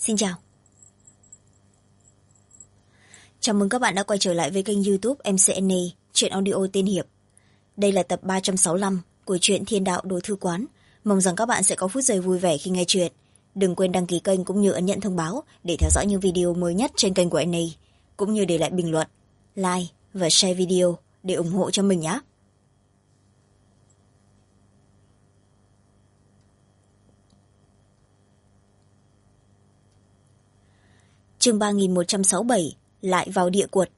Xin chào. Chào mừng các bạn đã quay trở lại với kênh YouTube MCNA, truyện audio tiên hiệp. Đây là tập 365 của truyện Thiên Đạo Đồ Thư Quán. Mong rằng các bạn sẽ có phút giây vui vẻ khi nghe truyện. Đừng quên đăng ký kênh cũng như ấn nhận thông báo để theo dõi những video mới nhất trên kênh của NA, cũng như để lại bình luận, like và share video để ủng hộ cho mình nhé. Chương 3167 lại vào địa quật.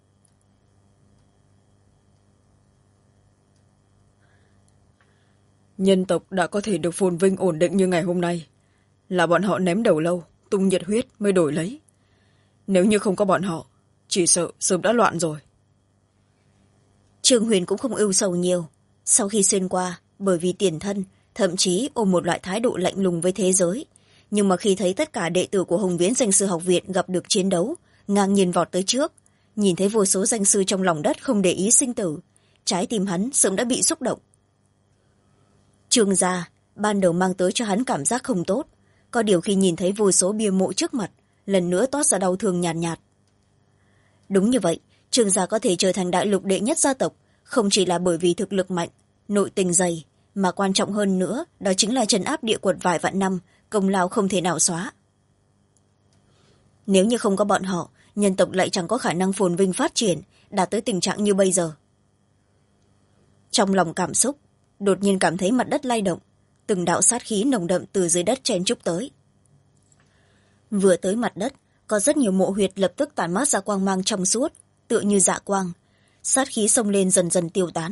Nhân tộc đã có thể được phồn vinh ổn định như ngày hôm nay là bọn họ ném đầu lâu, tung nhiệt huyết mới đổi lấy. Nếu như không có bọn họ, chỉ sợ sớm đã loạn rồi. Trương Huyền cũng không ưu sầu nhiều. Sau khi xuyên qua, bởi vì tiền thân, thậm chí ôm một loại thái độ lạnh lùng với thế giới. Nhưng mà khi thấy tất cả đệ tử của Hồng Viễn Danh Sư Học Viện gặp được chiến đấu, ngang nhiên vọt tới trước, nhìn thấy vô số danh sư trong lòng đất không để ý sinh tử, trái tim hắn sớm đã bị xúc động. Trương gia ban đầu mang tới cho hắn cảm giác không tốt, có điều khi nhìn thấy vô số bia mộ trước mặt, lần nữa toát ra đau thương nhàn nhạt. Đúng như vậy, Trương gia có thể trở thành đại lục đệ nhất gia tộc, không chỉ là bởi vì thực lực mạnh, nội tình dày, mà quan trọng hơn nữa đó chính là trấn áp địa quật vài vạn năm, công lao không thể nào xóa. Nếu như không có bọn họ, nhân tộc lại chẳng có khả năng phồn vinh phát triển, đạt tới tình trạng như bây giờ. Trong lòng cảm xúc, đột nhiên cảm thấy mặt đất lay động, từng đạo sát khí nồng đậm từ dưới đất chen chúc tới. Vừa tới mặt đất, có rất nhiều mộ huyệt lập tức tản mát ra quang mang trong suốt, tựa như dạ quang. Sát khí xông lên dần dần tiêu tán.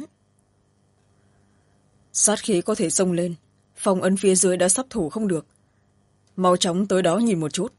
Sát khí có thể xông lên, phong ấn phía dưới đã sắp thủ không được. Mau chóng tới đó nhìn một chút.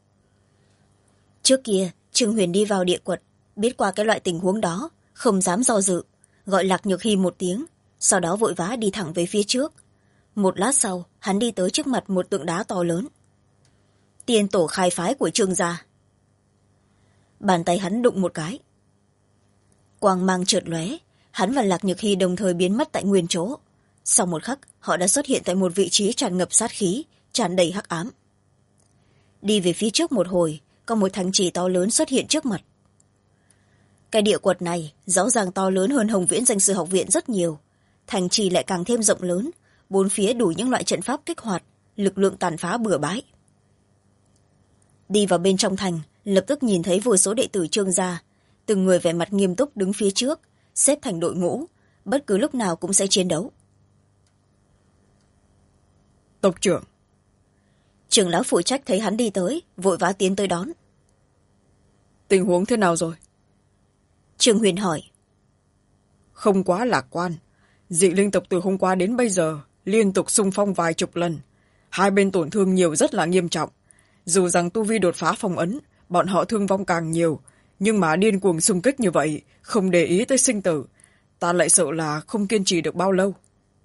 Trước kia, Trương Huyền đi vào địa quật, biết qua cái loại tình huống đó, không dám do dự, gọi Lạc Nhược Hy một tiếng, sau đó vội vã đi thẳng về phía trước. Một lát sau, hắn đi tới trước mặt một tượng đá to lớn. Tiên tổ khai phái của Trương gia. Bàn tay hắn đụng một cái. Quang mang chợt lóe, hắn và Lạc Nhược Hy đồng thời biến mất tại nguyên chỗ. Sau một khắc, họ đã xuất hiện tại một vị trí tràn ngập sát khí, tràn đầy hắc ám. Đi về phía trước một hồi, có một thành trì to lớn xuất hiện trước mặt. Cái địa quật này rõ ràng to lớn hơn Hồng Viễn Danh Sư Học Viện rất nhiều. Thành trì lại càng thêm rộng lớn, bốn phía đủ những loại trận pháp kích hoạt, lực lượng tàn phá bừa bãi. Đi vào bên trong thành, lập tức nhìn thấy vô số đệ tử Trương gia, từng người vẻ mặt nghiêm túc đứng phía trước, xếp thành đội ngũ, bất cứ lúc nào cũng sẽ chiến đấu. Tộc trưởng. Trưởng lão phụ trách thấy hắn đi tới, vội vã tiến tới đón. Tình huống thế nào rồi? Trương Huyền hỏi. Không quá lạc quan. Dị linh tộc từ hôm qua đến bây giờ liên tục xung phong vài chục lần. Hai bên tổn thương nhiều rất là nghiêm trọng. Dù rằng tu vi đột phá phong ấn, bọn họ thương vong càng nhiều, nhưng mà điên cuồng xung kích như vậy, không để ý tới sinh tử, ta lại sợ là không kiên trì được bao lâu.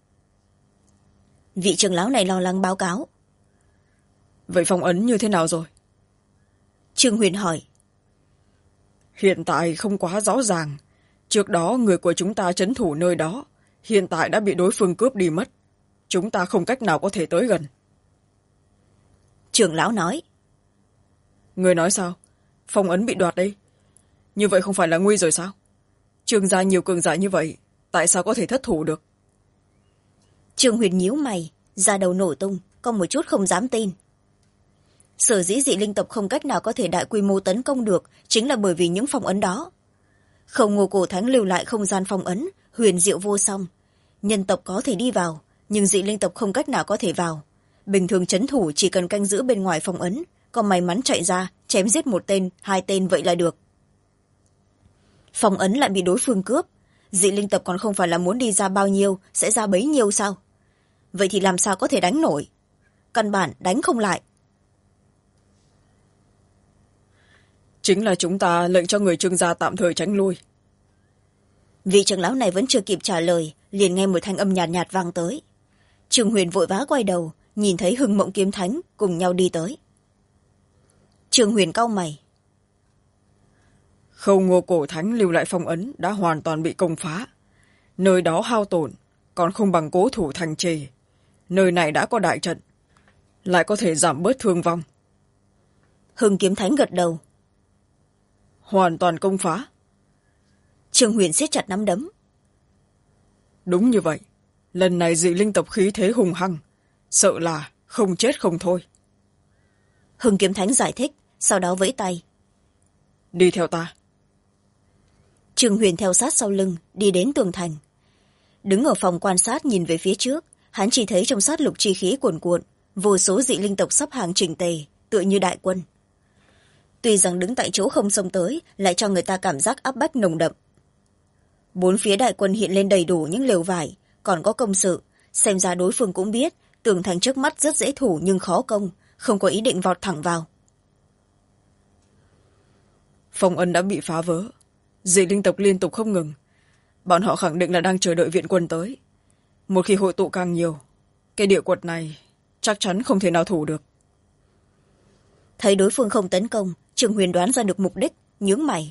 Vị trưởng lão này lo lắng báo cáo. Vậy phong ấn như thế nào rồi? Trương Huyền hỏi. Hiện tại không quá rõ ràng. Trước đó người của chúng ta trấn thủ nơi đó, hiện tại đã bị đối phương cướp đi mất. Chúng ta không cách nào có thể tới gần. Trưởng lão nói. Người nói sao? Phong ấn bị đoạt đi. Như vậy không phải là nguy rồi sao? Trương gia nhiều cường giả như vậy, tại sao có thể thất thủ được? Trương Huyền nhíu mày, da đầu nổ tung, có một chút không dám tin. Sở dĩ dị linh tộc không cách nào có thể đại quy mô tấn công được chính là bởi vì những phong ấn đó. Không Ngô Cổ Thánh lưu lại không gian phong ấn, huyền diệu vô song. Nhân tộc có thể đi vào, nhưng dị linh tộc không cách nào có thể vào. Bình thường trấn thủ chỉ cần canh giữ bên ngoài phong ấn, còn may mắn chạy ra, chém giết một tên, hai tên vậy là được. Phong ấn lại bị đối phương cướp, dị linh tộc còn không phải là muốn đi ra bao nhiêu, sẽ ra bấy nhiêu sao? Vậy thì làm sao có thể đánh nổi? Căn bản đánh không lại. Chính là chúng ta lệnh cho người Trương gia tạm thời tránh lui. Vị trưởng lão này vẫn chưa kịp trả lời, liền nghe một thanh âm nhạt nhạt vang tới. Trương Huyền vội vã quay đầu, nhìn thấy Hưng Mộng Kiếm Thánh cùng nhau đi tới. Trương Huyền cau mày. Khâu Ngô Cổ Thánh lưu lại phong ấn đã hoàn toàn bị công phá. Nơi đó hao tổn, còn không bằng cố thủ thành trì. Nơi này đã có đại trận, lại có thể giảm bớt thương vong. Hưng Kiếm Thánh gật đầu. Hoàn toàn công phá. Trương Huyền siết chặt nắm đấm. Đúng như vậy, lần này dị linh tộc khí thế hùng hăng, sợ là không chết không thôi. Hưng Kiếm Thánh giải thích, sau đó vẫy tay. Đi theo ta. Trương Huyền theo sát sau lưng, đi đến tường thành. Đứng ở phòng quan sát nhìn về phía trước, hắn chỉ thấy trong sát lục chi khí cuồn cuộn, vô số dị linh tộc sắp hàng chỉnh tề, tựa như đại quân. Tuy rằng đứng tại chỗ không xông tới, lại cho người ta cảm giác áp bách nồng đậm. Bốn phía đại quân hiện lên đầy đủ những lều vải, còn có công sự, xem ra đối phương cũng biết tường thành trước mắt rất dễ thủ nhưng khó công, không có ý định vọt thẳng vào. Phong ấn đã bị phá vỡ, dị linh tộc liên tục không ngừng, bọn họ khẳng định là đang chờ đợi viện quân tới. Một khi hội tụ càng nhiều, cái địa quật này chắc chắn không thể nào thủ được. Thấy đối phương không tấn công, Trương Huyền đoán ra được mục đích, nhướng mày.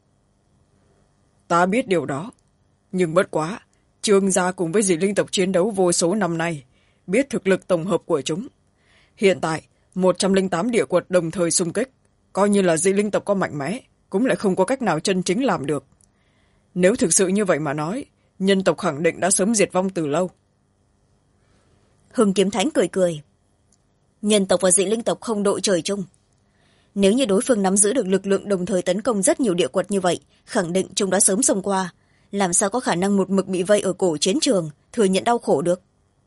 Ta biết điều đó, nhưng bất quá Trương gia cùng với dị linh tộc chiến đấu vô số năm nay, biết thực lực tổng hợp của chúng. Hiện tại 108 địa quật đồng thời xung kích, coi như là dị linh tộc có mạnh mẽ cũng lại không có cách nào chân chính làm được. Nếu thực sự như vậy mà nói, nhân tộc khẳng định đã sớm diệt vong từ lâu. Hưng Kiếm Thánh cười cười. Nhân tộc và dị linh tộc không đội trời chung. Nếu như đối phương nắm giữ được lực lượng đồng thời tấn công rất nhiều địa quật như vậy, khẳng định chúng đã sớm xông qua, làm sao có khả năng một mực bị vây ở cổ chiến trường, thừa nhận đau khổ được.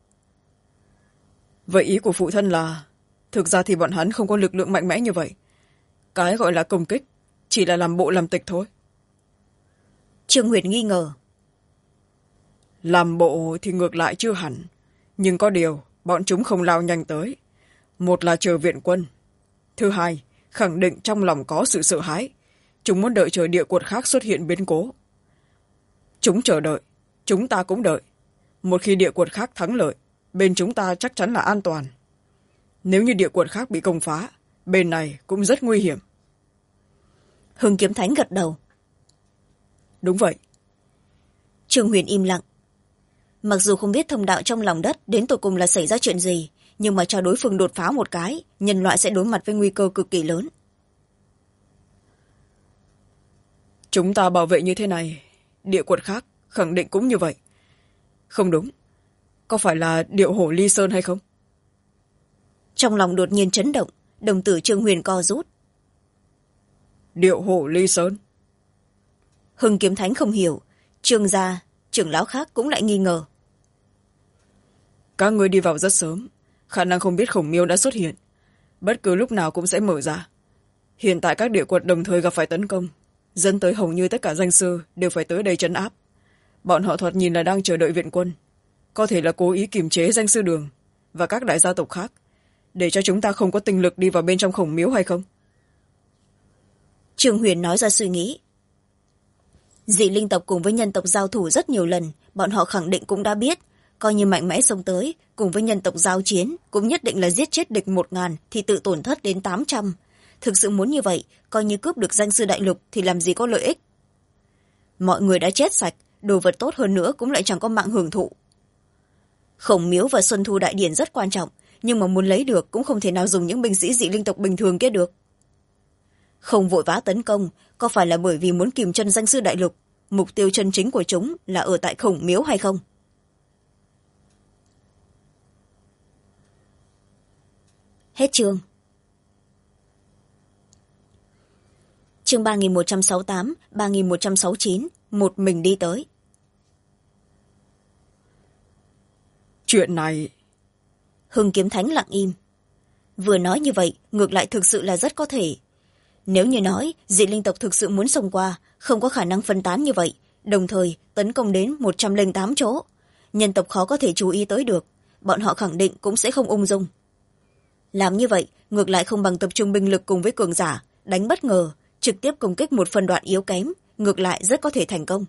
Vậy ý của phụ thân là, thực ra thì bọn hắn không có lực lượng mạnh mẽ như vậy. Cái gọi là công kích chỉ là làm bộ làm tịch thôi. Trương Huyền nghi ngờ. Làm bộ thì ngược lại chưa hẳn, nhưng có điều bọn chúng không lao nhanh tới. Một là chờ viện quân, thứ hai khẳng định trong lòng có sự sợ hãi, chúng muốn đợi chờ địa quật khác xuất hiện biến cố. Chúng chờ đợi, chúng ta cũng đợi. Một khi địa quật khác thắng lợi, bên chúng ta chắc chắn là an toàn. Nếu như địa quật khác bị công phá, bên này cũng rất nguy hiểm. Hưng Kiếm Thánh gật đầu. Đúng vậy. Trương Huyền im lặng. Mặc dù không biết thông đạo trong lòng đất đến tột cùng là xảy ra chuyện gì, nhưng mà cho đối phương đột phá một cái, nhân loại sẽ đối mặt với nguy cơ cực kỳ lớn. Chúng ta bảo vệ như thế này, địa quật khác khẳng định cũng như vậy. Không đúng, có phải là điệu hổ ly sơn hay không? Trong lòng đột nhiên chấn động, đồng tử Trương Huyền co rút. Điệu hổ ly sơn? Hưng Kiếm Thánh không hiểu, Trương gia, trưởng lão khác cũng lại nghi ngờ. Các người đi vào rất sớm, khả năng không biết khổng miêu đã xuất hiện, bất cứ lúc nào cũng sẽ mở ra. Hiện tại các địa quật đồng thời gặp phải tấn công, dẫn tới hầu như tất cả danh sư đều phải tới đây trấn áp. Bọn họ thoạt nhìn là đang chờ đợi viện quân, có thể là cố ý kiềm chế danh sư đường và các đại gia tộc khác, để cho chúng ta không có tinh lực đi vào bên trong khổng miếu hay không? Trương Huyền nói ra suy nghĩ. Dị linh tộc cùng với nhân tộc giao thủ rất nhiều lần, bọn họ khẳng định cũng đã biết, coi như mạnh mẽ xông tới cùng với nhân tộc giao chiến cũng nhất định là giết chết địch 1000 thì tự tổn thất đến 800. Thực sự muốn như vậy, coi như cướp được danh sư đại lục thì làm gì có lợi ích. Mọi người đã chết sạch, đồ vật tốt hơn nữa cũng lại chẳng có mạng hưởng thụ. Khổng miếu và xuân thu đại điển rất quan trọng, nhưng mà muốn lấy được cũng không thể nào dùng những binh sĩ dị linh tộc bình thường kia được. Không vội vã tấn công, có phải là bởi vì muốn kìm chân danh sư đại lục, mục tiêu chân chính của chúng là ở tại khổng miếu hay không? Hết chương. Chương 3168, 3169, một mình đi tới. Chuyện này... Hưng Kiếm Thánh lặng im. Vừa nói như vậy, ngược lại thực sự là rất có thể. Nếu như nói dị linh tộc thực sự muốn xông qua, không có khả năng phân tán như vậy, đồng thời tấn công đến 108 chỗ. Nhân tộc khó có thể chú ý tới được, bọn họ khẳng định cũng sẽ không ung dung. Làm như vậy, ngược lại không bằng tập trung binh lực cùng với cường giả, đánh bất ngờ, trực tiếp công kích một phân đoạn yếu kém, ngược lại rất có thể thành công.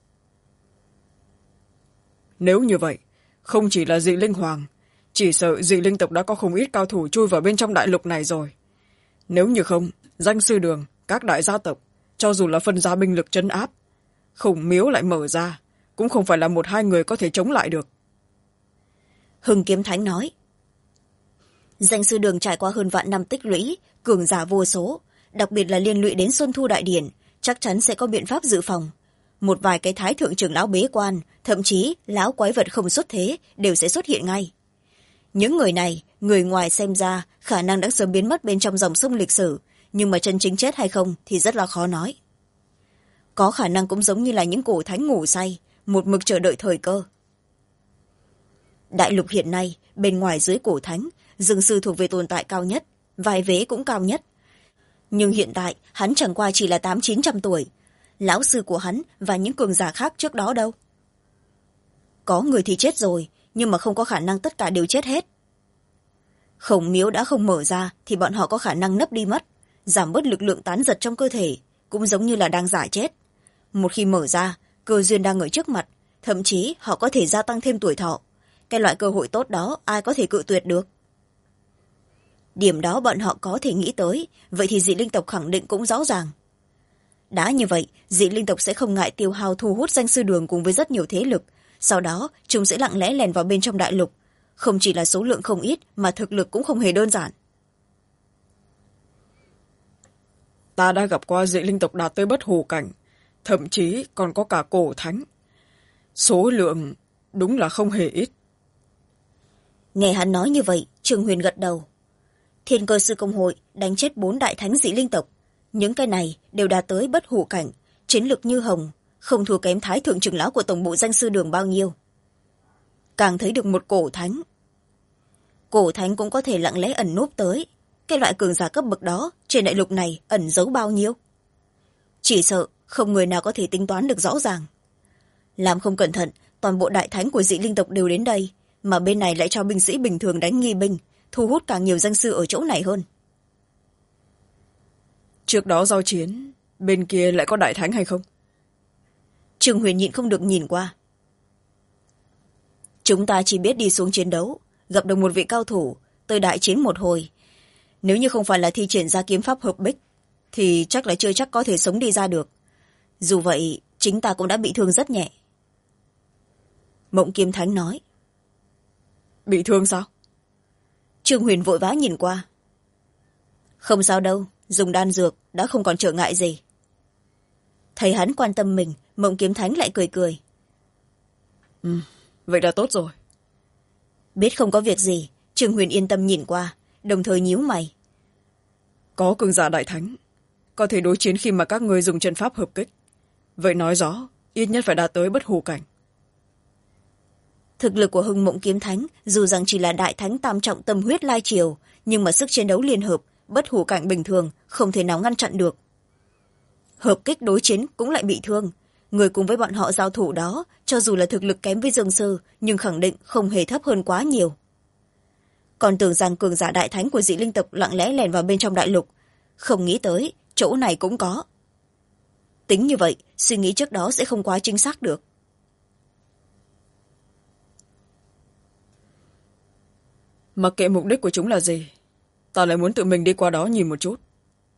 Nếu như vậy, không chỉ là dị linh hoàng, chỉ sợ dị linh tộc đã có không ít cao thủ chui vào bên trong đại lục này rồi. Nếu như không, danh sư đường, các đại gia tộc, cho dù là phân ra binh lực trấn áp, khổng miếu lại mở ra, cũng không phải là 1-2 người có thể chống lại được. Hưng Kiếm Thánh nói. Danh sư đường trải qua hơn vạn năm tích lũy, cường giả vô số, đặc biệt là liên lụy đến Xuân Thu Đại Điển, chắc chắn sẽ có biện pháp dự phòng. Một vài cái thái thượng trưởng lão bế quan, thậm chí lão quái vật không xuất thế đều sẽ xuất hiện ngay. Những người này, người ngoài xem ra khả năng đã sớm biến mất bên trong dòng sông lịch sử, nhưng mà chân chính chết hay không thì rất là khó nói. Có khả năng cũng giống như là những cổ thánh ngủ say, một mực chờ đợi thời cơ. Đại lục hiện nay, bên ngoài dưới cổ thánh, Dương Sư thuộc về tồn tại cao nhất, vài vế cũng cao nhất. Nhưng hiện tại, hắn chẳng qua chỉ là 800-900 tuổi. Lão sư của hắn và những cường giả khác trước đó đâu? Có người thì chết rồi, nhưng mà không có khả năng tất cả đều chết hết. Khổng miếu đã không mở ra thì bọn họ có khả năng nấp đi mất, giảm bớt lực lượng tán giật trong cơ thể, cũng giống như là đang giả chết. Một khi mở ra, cơ duyên đang ở trước mặt, thậm chí họ có thể gia tăng thêm tuổi thọ. Cái loại cơ hội tốt đó ai có thể cự tuyệt được. Điểm đó bọn họ có thể nghĩ tới, vậy thì dị linh tộc khẳng định cũng rõ ràng. Đã như vậy, dị linh tộc sẽ không ngại tiêu hao thu hút danh sư đường cùng với rất nhiều thế lực, sau đó chúng sẽ lặng lẽ lèn vào bên trong đại lục. Không chỉ là số lượng không ít mà thực lực cũng không hề đơn giản. Ta đã gặp qua dị linh tộc đạt tới bất hủ cảnh, thậm chí còn có cả cổ thánh. Số lượng đúng là không hề ít. Nghe hắn nói như vậy, Trương Huyền gật đầu. Thiên Cơ Sư Công Hội đánh chết 4 đại thánh dị linh tộc. Những cái này đều đạt tới bất hủ cảnh, chiến lực như hồng, không thua kém thái thượng trưởng lão của tổng bộ danh sư đường bao nhiêu. Càng thấy được một cổ thánh. Cổ thánh cũng có thể lặng lẽ ẩn núp tới. Cái loại cường giả cấp bậc đó trên đại lục này ẩn giấu bao nhiêu? Chỉ sợ không người nào có thể tính toán được rõ ràng. Làm không cẩn thận, toàn bộ đại thánh của dị linh tộc đều đến đây, mà bên này lại cho binh sĩ bình thường đánh nghi binh, thu hút càng nhiều danh sư ở chỗ này hơn. Trước đó giao chiến, bên kia lại có đại thánh hay không? Trương Huyền nhịn không được nhìn qua. Chúng ta chỉ biết đi xuống chiến đấu, gặp được một vị cao thủ, tới đại chiến một hồi. Nếu như không phải là thi triển ra kiếm pháp hợp bích, thì chắc là chưa chắc có thể sống đi ra được. Dù vậy, chính ta cũng đã bị thương rất nhẹ. Mộng Kiếm Thánh nói. Bị thương sao? Trương Huyền vội vã nhìn qua. Không sao đâu, dùng đan dược đã không còn trở ngại gì. Thấy hắn quan tâm mình, Mộng Kiếm Thánh lại cười cười. Vậy đã tốt rồi. Biết không có việc gì, Trương Huyền yên tâm nhìn qua, đồng thời nhíu mày. Có cường giả đại thánh, có thể đối chiến khi mà các ngươi dùng chân pháp hợp kích. Vậy nói rõ, ít nhất phải đạt tới bất hủ cảnh. Thực lực của Hưng Mộng Kiếm Thánh dù rằng chỉ là đại thánh tam trọng tâm huyết lai triều, nhưng mà sức chiến đấu liên hợp, bất hủ cảnh bình thường không thể nào ngăn chặn được. Hợp kích đối chiến cũng lại bị thương. Người cùng với bọn họ giao thủ đó, cho dù là thực lực kém với Dương Sư, nhưng khẳng định không hề thấp hơn quá nhiều. Còn tưởng rằng cường giả đại thánh của dị linh tộc lặng lẽ lèn vào bên trong đại lục, không nghĩ tới chỗ này cũng có. Tính như vậy, suy nghĩ trước đó sẽ không quá chính xác được. Mặc kệ mục đích của chúng là gì, ta lại muốn tự mình đi qua đó nhìn một chút.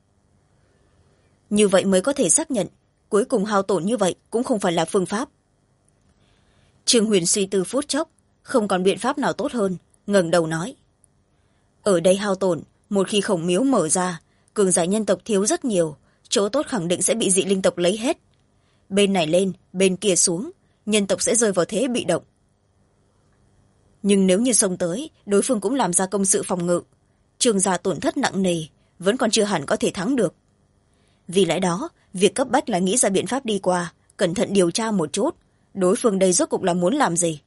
Như vậy mới có thể xác nhận, cuối cùng hao tổn như vậy cũng không phải là phương pháp. Trương Huyền suy tư phút chốc, không còn biện pháp nào tốt hơn, ngẩng đầu nói. Ở đây hao tổn, một khi khổng miếu mở ra, cường giả nhân tộc thiếu rất nhiều, chỗ tốt khẳng định sẽ bị dị linh tộc lấy hết. Bên này lên, bên kia xuống, nhân tộc sẽ rơi vào thế bị động. Nhưng nếu như xông tới, đối phương cũng làm ra công sự phòng ngự, Trương gia tổn thất nặng nề, vẫn còn chưa hẳn có thể thắng được. Vì lẽ đó, việc cấp bách là nghĩ ra biện pháp đi qua, cẩn thận điều tra một chút, đối phương đây rốt cuộc là muốn làm gì.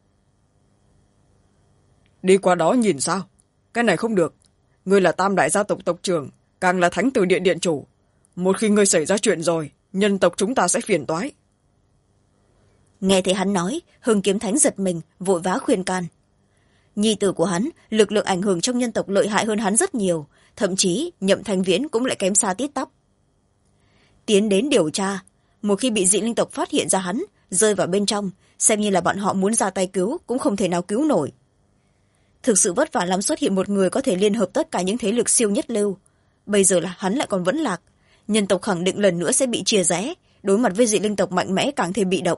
Đi qua đó nhìn sao? Cái này không được. Ngươi là tam đại gia tộc tộc trưởng, càng là thánh tử điện điện chủ. Một khi ngươi xảy ra chuyện rồi, nhân tộc chúng ta sẽ phiền toái. Nghe thấy hắn nói, Hưng Kiếm Thánh giật mình, vội vã khuyên can. Nhi tử của hắn, lực lượng ảnh hưởng trong nhân tộc lợi hại hơn hắn rất nhiều, thậm chí Nhậm Thanh Viễn cũng lại kém xa tít tắp. Tiến đến điều tra, một khi bị dị linh tộc phát hiện ra hắn, rơi vào bên trong, xem như là bọn họ muốn ra tay cứu cũng không thể nào cứu nổi. Thực sự vất vả lắm xuất hiện một người có thể liên hợp tất cả những thế lực siêu nhất lưu. Bây giờ là hắn lại còn vẫn lạc, nhân tộc khẳng định lần nữa sẽ bị chia rẽ, đối mặt với dị linh tộc mạnh mẽ càng thêm bị động.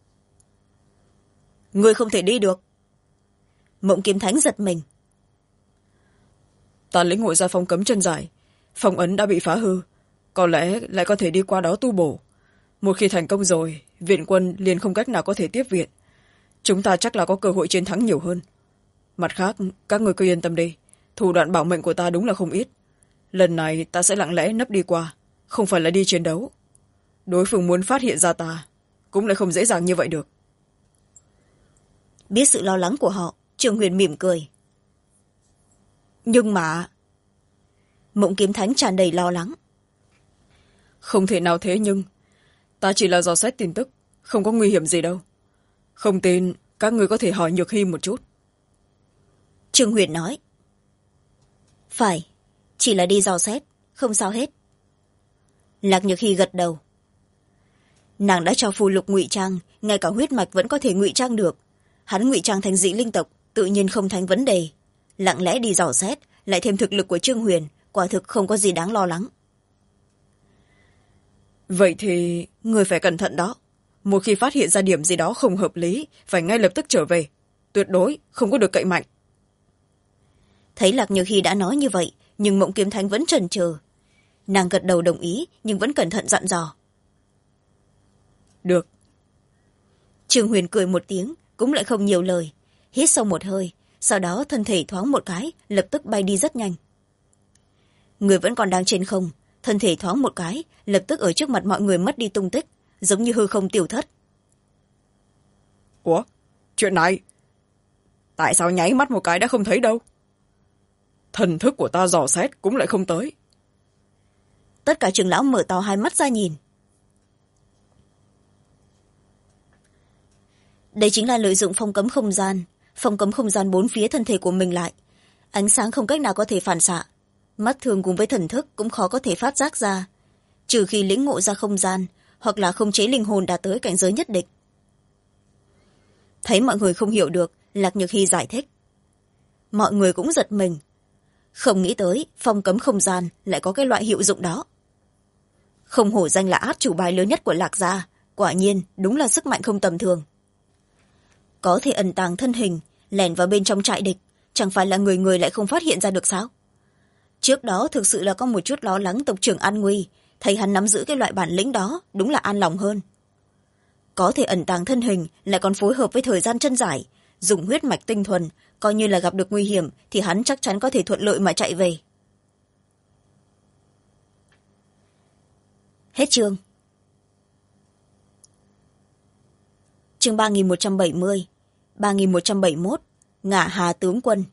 Ngươi không thể đi được. Mộng Kiếm Thánh giật mình. Ta lĩnh hội ra phong cấm chân giải, phong ấn đã bị phá hư, có lẽ lại có thể đi qua đó tu bổ. Một khi thành công rồi, viện quân liền không cách nào có thể tiếp viện. Chúng ta chắc là có cơ hội chiến thắng nhiều hơn. Mặt khác, các người cứ yên tâm đi, thủ đoạn bảo mệnh của ta đúng là không ít. Lần này ta sẽ lặng lẽ nấp đi qua, không phải là đi chiến đấu. Đối phương muốn phát hiện ra ta cũng lại không dễ dàng như vậy được. Biết sự lo lắng của họ, Trương Huyền mỉm cười. Nhưng mà... Mộng Kiếm Thánh tràn đầy lo lắng. Không thể nào thế nhưng, ta chỉ là dò xét tin tức, không có nguy hiểm gì đâu. Không tin, các người có thể hỏi Nhược Hy một chút. Trương Huyền nói. Phải, chỉ là đi dò xét, không sao hết. Lạc Nhược Hy gật đầu. Nàng đã cho phù lục ngụy trang, ngay cả huyết mạch vẫn có thể ngụy trang được. Hắn ngụy trang thành dị linh tộc, tự nhiên không thành vấn đề. Lặng lẽ đi dò xét, lại thêm thực lực của Trương Huyền, quả thực không có gì đáng lo lắng. Vậy thì người phải cẩn thận đó. Một khi phát hiện ra điểm gì đó không hợp lý, phải ngay lập tức trở về. Tuyệt đối không có được cậy mạnh. Thấy Lạc Nhược Hy đã nói như vậy, nhưng Mộng Kiếm Thánh vẫn chần chừ. Nàng gật đầu đồng ý, nhưng vẫn cẩn thận dặn dò. Được. Trương Huyền cười một tiếng, cũng lại không nhiều lời. Hít sâu một hơi, sau đó thân thể thoáng một cái, lập tức bay đi rất nhanh. Người vẫn còn đang trên không, thân thể thoáng một cái, lập tức ở trước mặt mọi người mất đi tung tích, giống như hư không tiêu thất. Ủa? Chuyện này? Tại sao nháy mắt một cái đã không thấy đâu? Thần thức của ta dò xét cũng lại không tới. Tất cả trưởng lão mở to hai mắt ra nhìn. Đây chính là lợi dụng phong cấm không gian bốn phía thân thể của mình lại. Ánh sáng không cách nào có thể phản xạ. Mắt thường cùng với thần thức cũng khó có thể phát giác ra. Trừ khi lĩnh ngộ ra không gian, hoặc là khống chế linh hồn đạt tới cảnh giới nhất định. Thấy mọi người không hiểu được, Lạc Nhược Hy giải thích. Mọi người cũng giật mình. Không nghĩ tới phong cấm không gian lại có cái loại hiệu dụng đó. Không hổ danh là át chủ bài lớn nhất của Lạc gia, quả nhiên đúng là sức mạnh không tầm thường. Có thể ẩn tàng thân hình, lẻn vào bên trong trại địch, chẳng phải là người người lại không phát hiện ra được sao? Trước đó thực sự là có một chút lo lắng tộc trưởng an nguy, thấy hắn nắm giữ cái loại bản lĩnh đó, đúng là an lòng hơn. Có thể ẩn tàng thân hình, lại còn phối hợp với thời gian chân giải, dùng huyết mạch tinh thuần, coi như là gặp được nguy hiểm thì hắn chắc chắn có thể thuận lợi mà chạy về. Hết chương. Chương 3170, 3171, Ngạ Hà tướng quân.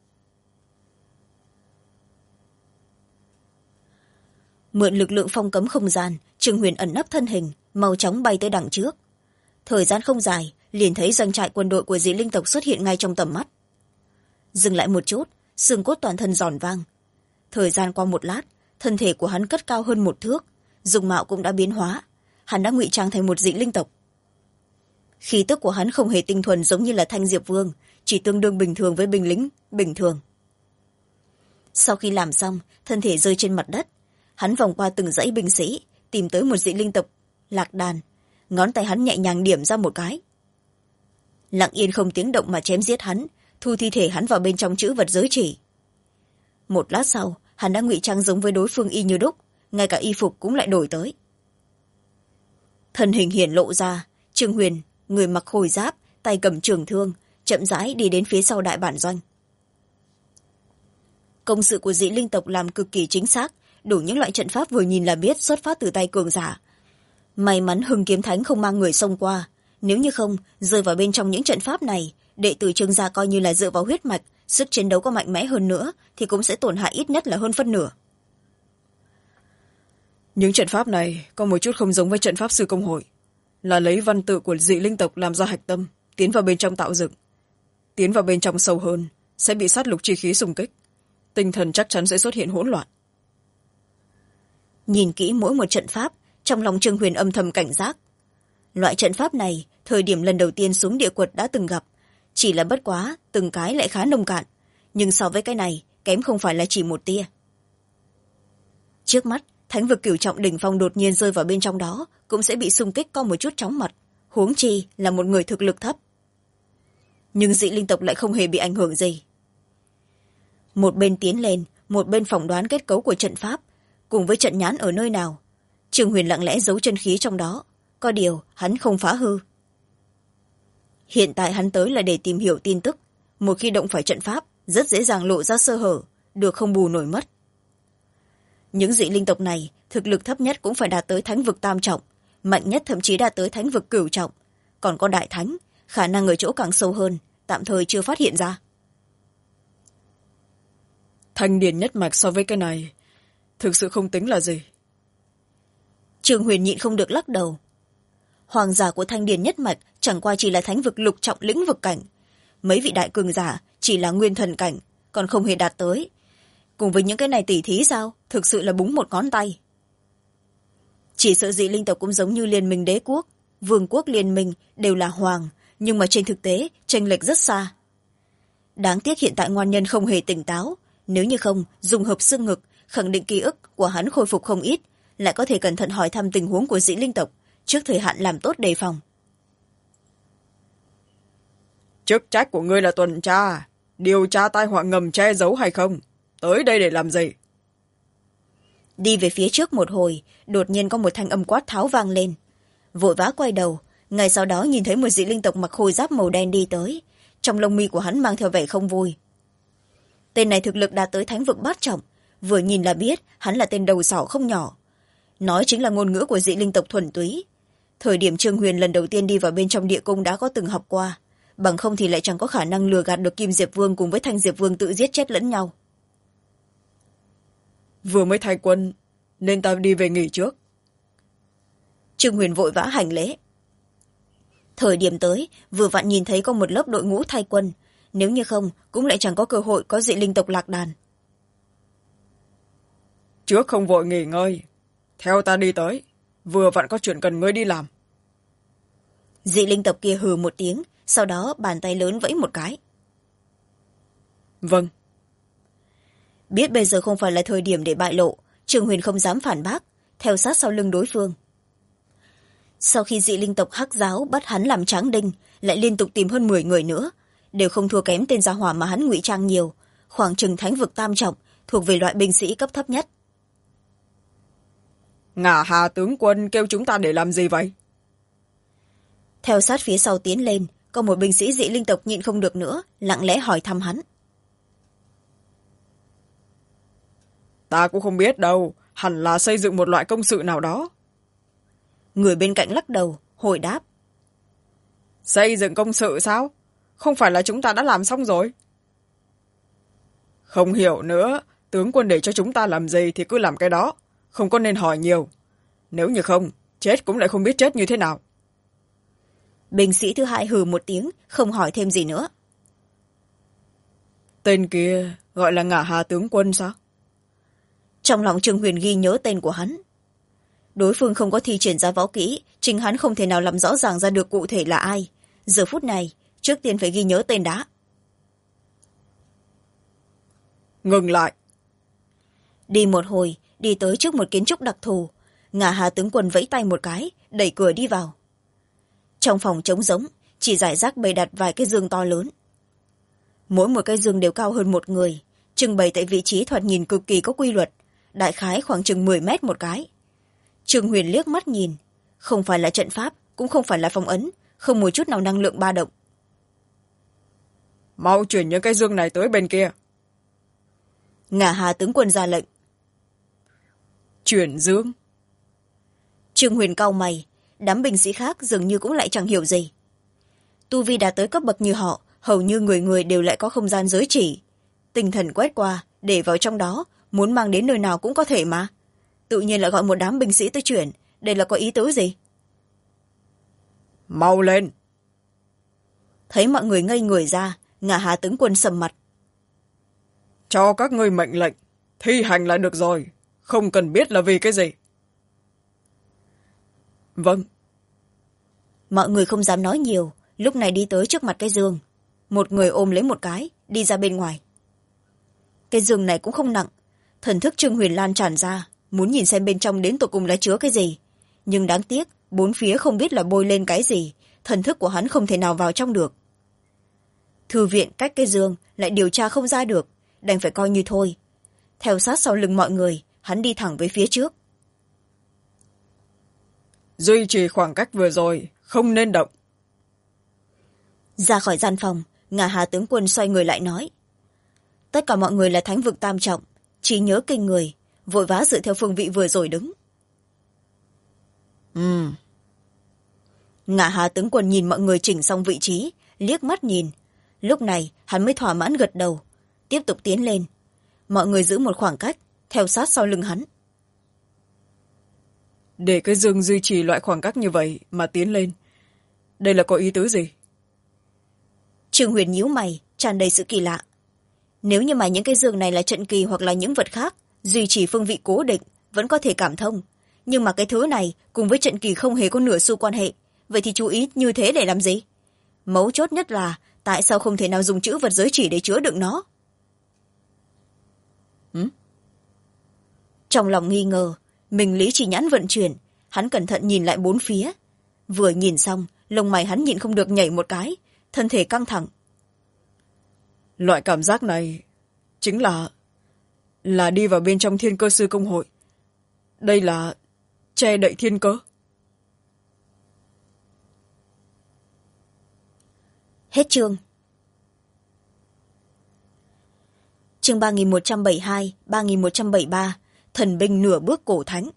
Mượn lực lượng phong cấm không gian, Trương Huyền ẩn nấp thân hình, mau chóng bay tới đằng trước. Thời gian không dài, liền thấy doanh trại quân đội của dị linh tộc xuất hiện ngay trong tầm mắt. Dừng lại một chút, xương cốt toàn thân giòn vang. Thời gian qua một lát, thân thể của hắn cất cao hơn một thước, dung mạo cũng đã biến hóa. Hắn đã ngụy trang thành một dị linh tộc. Khí tức của hắn không hề tinh thuần giống như là Thanh Diệp Vương, chỉ tương đương bình thường với binh lính bình thường. Sau khi làm xong, thân thể rơi trên mặt đất. Hắn vòng qua từng dãy binh sĩ, tìm tới một dị linh tộc Lạc Đàn. Ngón tay hắn nhẹ nhàng điểm ra một cái. Lặng yên không tiếng động mà chém giết hắn, thu thi thể hắn vào bên trong trữ vật giới chỉ. Một lát sau, hắn đã ngụy trang giống với đối phương y như đúc, ngay cả y phục cũng lại đổi tới. Thân hình hiển lộ ra, Trương Huyền, người mặc khôi giáp, tay cầm trường thương, chậm rãi đi đến phía sau đại bản doanh. Công sự của dị linh tộc làm cực kỳ chính xác, đủ những loại trận pháp vừa nhìn là biết xuất phát từ tay cường giả. May mắn Hưng Kiếm Thánh không mang người xông qua, nếu như không, rơi vào bên trong những trận pháp này, đệ tử Trương gia coi như là dựa vào huyết mạch, sức chiến đấu có mạnh mẽ hơn nữa thì cũng sẽ tổn hại ít nhất là hơn phân nửa. Những trận pháp này có một chút không giống với trận pháp sư công hội, là lấy văn tự của dị linh tộc làm ra hạch tâm, tiến vào bên trong tạo dựng. Tiến vào bên trong sâu hơn, sẽ bị sát lục chi khí xung kích. Tinh thần chắc chắn sẽ xuất hiện hỗn loạn. Nhìn kỹ mỗi một trận pháp, trong lòng Trương Huyền âm thầm cảnh giác. Loại trận pháp này, thời điểm lần đầu tiên xuống địa quật đã từng gặp, chỉ là bất quá, từng cái lại khá nông cạn, nhưng so với cái này, kém không phải là chỉ một tia. Trước mắt, thánh vực cửu trọng đỉnh phong đột nhiên rơi vào bên trong đó, cũng sẽ bị xung kích có một chút chóng mặt, huống chi là một người thực lực thấp. Nhưng dị linh tộc lại không hề bị ảnh hưởng gì. Một bên tiến lên, một bên phỏng đoán kết cấu của trận pháp, cùng với trận nhãn ở nơi nào. Trương Huyền lặng lẽ giấu chân khí trong đó, có điều hắn không phá hư. Hiện tại hắn tới là để tìm hiểu tin tức, một khi động phải trận pháp rất dễ dàng lộ ra sơ hở, được không bù nổi mất. Những dị linh tộc này thực lực thấp nhất cũng phải đạt tới thánh vực tam trọng, mạnh nhất thậm chí đạt tới thánh vực cửu trọng, còn có đại thánh, khả năng ở chỗ càng sâu hơn, tạm thời chưa phát hiện ra. Thanh điền nhất mạch so với cái này thực sự không tính là gì. Trương Huyền nhịn không được lắc đầu. Hoàng giả của thanh điền nhất mạch chẳng qua chỉ là thánh vực lục trọng lĩnh vực cảnh, mấy vị đại cường giả chỉ là nguyên thần cảnh, còn không hề đạt tới. Cùng với những cái này tỉ thí sao, thực sự là búng một ngón tay. Chỉ sợ dị linh tộc cũng giống như liên minh đế quốc, vương quốc liên minh đều là hoàng, nhưng mà trên thực tế chênh lệch rất xa. Đáng tiếc hiện tại ngoan nhân không hề tỉnh táo, nếu như không dùng hợp xương ngực khẳng định ký ức của hắn khôi phục không ít, lại có thể cẩn thận hỏi thăm tình huống của dị linh tộc trước thời hạn làm tốt đề phòng. Chức trách của ngươi là tuần tra, điều tra tai họa ngầm che giấu hay không, tới đây để làm gì? Đi về phía trước một hồi, đột nhiên có một thanh âm quát tháo vang lên. Vội vã quay đầu, ngay sau đó nhìn thấy một dị linh tộc mặc khôi giáp màu đen đi tới, trong lông mi của hắn mang theo vẻ không vui. Tên này thực lực đạt tới thánh vực bát trọng, vừa nhìn là biết hắn là tên đầu sỏ không nhỏ. Nói chính là ngôn ngữ của dị linh tộc thuần túy. Thời điểm Trương Huyền lần đầu tiên đi vào bên trong địa cung đã có từng học qua, bằng không thì lại chẳng có khả năng lừa gạt được Kim Diệp Vương cùng với Thanh Diệp Vương tự giết chết lẫn nhau. Vừa mới thay quân nên ta đi về nghỉ trước. Trương Huyền vội vã hành lễ. Thời điểm tới vừa vặn nhìn thấy có một lớp đội ngũ thay quân, nếu như không cũng lại chẳng có cơ hội có dị linh tộc lạc đàn. Trước không vội nghỉ ngơi, theo ta đi tới, vừa vặn có chuyện cần ngươi đi làm. Dị linh tộc kia hừ một tiếng, sau đó bàn tay lớn vẫy một cái. Vâng. Biết bây giờ không phải là thời điểm để bại lộ, Trương Huyền không dám phản bác, theo sát sau lưng đối phương. Sau khi dị linh tộc hắc giáo bắt hắn làm tráng đinh, lại liên tục tìm hơn 10 người nữa, đều không thua kém tên gia hỏa mà hắn ngụy trang nhiều, khoảng chừng thánh vực tam trọng, thuộc về loại binh sĩ cấp thấp nhất. Ngả Hà tướng quân kêu chúng ta để làm gì vậy? Theo sát phía sau tiến lên, có một binh sĩ dị linh tộc nhịn không được nữa, lặng lẽ hỏi thăm hắn. Ta cũng không biết đâu, hẳn là xây dựng một loại công sự nào đó. Người bên cạnh lắc đầu, hồi đáp. Xây dựng công sự sao? Không phải là chúng ta đã làm xong rồi? Không hiểu nữa, tướng quân để cho chúng ta làm gì thì cứ làm cái đó, không có nên hỏi nhiều. Nếu như không, chết cũng lại không biết chết như thế nào. Binh sĩ thứ hai hừ một tiếng, không hỏi thêm gì nữa. Tên kia gọi là Ngả Hà tướng quân sao? Trong lòng Trương Huyền ghi nhớ tên của hắn. Đối phương không có thi triển ra võ kỹ, chính hắn không thể nào làm rõ ràng ra được cụ thể là ai. Giờ phút này, trước tiên phải ghi nhớ tên đã. Ngừng lại. Đi một hồi, đi tới trước một kiến trúc đặc thù. Ngả Hà tướng quân vẫy tay một cái, đẩy cửa đi vào. Trong phòng trống rỗng, chỉ rải rác bày đặt vài cái giường to lớn. Mỗi một cái giường đều cao hơn một người, trưng bày tại vị trí thoạt nhìn cực kỳ có quy luật, đại khái khoảng chừng 10 mét một cái. Trương Huyền liếc mắt nhìn, không phải là trận pháp, cũng không phải là phong ấn, không một chút nào năng lượng ba động. Mau chuyển những cái giường này tới bên kia. Ngả Hà tướng quân ra lệnh. Chuyển giường? Trương Huyền cau mày, đám binh sĩ khác dường như cũng lại chẳng hiểu gì. Tu vi đã tới cấp bậc như họ, hầu như người người đều lại có không gian giới chỉ. Tinh thần quét qua, để vào trong đó, muốn mang đến nơi nào cũng có thể mà. Tự nhiên lại gọi một đám binh sĩ tới chuyển, đây là có ý tứ gì? Mau lên! Thấy mọi người ngây người ra, Ngả Hà tướng quân sầm mặt. Cho các ngươi mệnh lệnh, thi hành là được rồi, không cần biết là vì cái gì. Vâng. Mọi người không dám nói nhiều, lúc này đi tới trước mặt cái giường. Một người ôm lấy một cái, đi ra bên ngoài. Cái giường này cũng không nặng, thần thức Trương Huyền lan tràn ra, muốn nhìn xem bên trong đến tột cùng là chứa cái gì. Nhưng đáng tiếc, bốn phía không biết là bôi lên cái gì, thần thức của hắn không thể nào vào trong được. Thư viện cách cái giường lại điều tra không ra được, đành phải coi như thôi. Theo sát sau lưng mọi người, hắn đi thẳng về phía trước. Duy trì khoảng cách vừa rồi, không nên động. Ra khỏi gian phòng, Ngà Hà tướng quân xoay người lại nói. Tất cả mọi người là thánh vực tam trọng, trí nhớ kinh người, vội vã dựa theo phương vị vừa rồi đứng. Ngà Hà tướng quân nhìn mọi người chỉnh xong vị trí, liếc mắt nhìn. Lúc này hắn mới thỏa mãn gật đầu, tiếp tục tiến lên. Mọi người giữ một khoảng cách, theo sát sau lưng hắn. Để cái dương duy trì loại khoảng cách như vậy mà tiến lên, đây là có ý tứ gì? Trương Huyền nhíu mày, tràn đầy sự kỳ lạ. Nếu như mà những cái dương này là trận kỳ hoặc là những vật khác, duy trì phương vị cố định vẫn có thể cảm thông, nhưng mà cái thứ này cùng với trận kỳ không hề có nửa xu quan hệ, vậy thì chú ý như thế để làm gì? Mấu chốt nhất là tại sao không thể nào dùng chữ vật giới chỉ để chứa đựng nó? Trong lòng nghi ngờ, mình lý chỉ nhãn vận chuyển, hắn cẩn thận nhìn lại bốn phía. Vừa nhìn xong, lông mày hắn nhịn không được nhảy một cái, thân thể căng thẳng. Loại cảm giác này chính là đi vào bên trong Thiên Cơ Sư Công hội. Đây là che đậy thiên cơ. Hết chương. Chương 3172, 3173, thần binh nửa bước cổ thánh.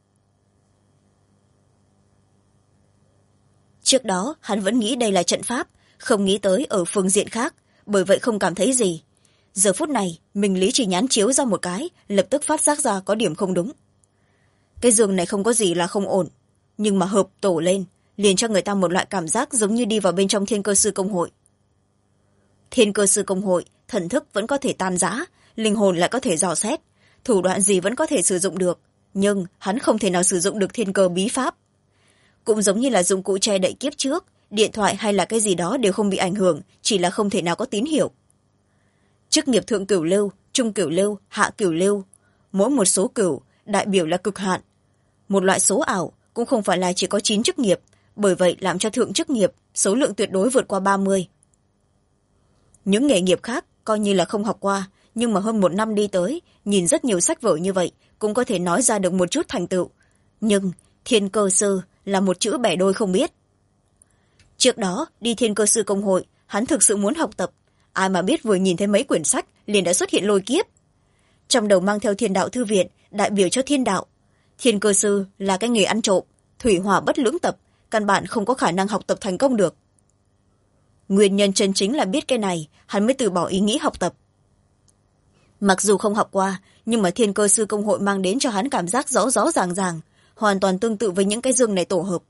Trước đó hắn vẫn nghĩ đây là trận pháp, không nghĩ tới ở phương diện khác, bởi vậy không cảm thấy gì. Giờ phút này mình lý chỉ nhãn chiếu ra một cái, lập tức phát giác ra có điểm không đúng. Cái giường này không có gì là không ổn, nhưng mà hợp tổ lên liền cho người ta một loại cảm giác giống như đi vào bên trong Thiên Cơ Sư Công hội. Thiên Cơ Sư Công hội, thần thức vẫn có thể tan rã, linh hồn lại có thể dò xét, thủ đoạn gì vẫn có thể sử dụng được, nhưng hắn không thể nào sử dụng được thiên cơ bí pháp. Cũng giống như là dụng cụ che đậy kiếp trước, điện thoại hay là cái gì đó đều không bị ảnh hưởng, chỉ là không thể nào có tín hiệu. Chức nghiệp thượng cửu lưu, trung cửu lưu, hạ cửu lưu, mỗi một số cửu đại biểu là cực hạn. Một loại số ảo cũng không phải là chỉ có 9 chức nghiệp, bởi vậy làm cho thượng chức nghiệp số lượng tuyệt đối vượt qua 30. Những nghề nghiệp khác coi như là không học qua, nhưng mà hơn một năm đi tới, nhìn rất nhiều sách vở như vậy cũng có thể nói ra được một chút thành tựu. Nhưng Thiên Cơ Sư là một chữ bẻ đôi không biết. Trước đó đi Thiên Cơ Sư Công hội, hắn thực sự muốn học tập, ai mà biết vừa nhìn thấy mấy quyển sách liền đã xuất hiện lôi kiếp. Trong đầu mang theo Thiên Đạo Thư Viện, đại biểu cho thiên đạo. Thiên Cơ Sư là cái nghề ăn trộm, thủy hỏa bất lưỡng tập, căn bản không có khả năng học tập thành công được. Nguyên nhân chân chính là biết cái này, hắn mới từ bỏ ý nghĩ học tập. Mặc dù không học qua, nhưng mà Thiên Cơ Sư Công hội mang đến cho hắn cảm giác rõ rõ ràng ràng, hoàn toàn tương tự với những cái dương này tổ hợp.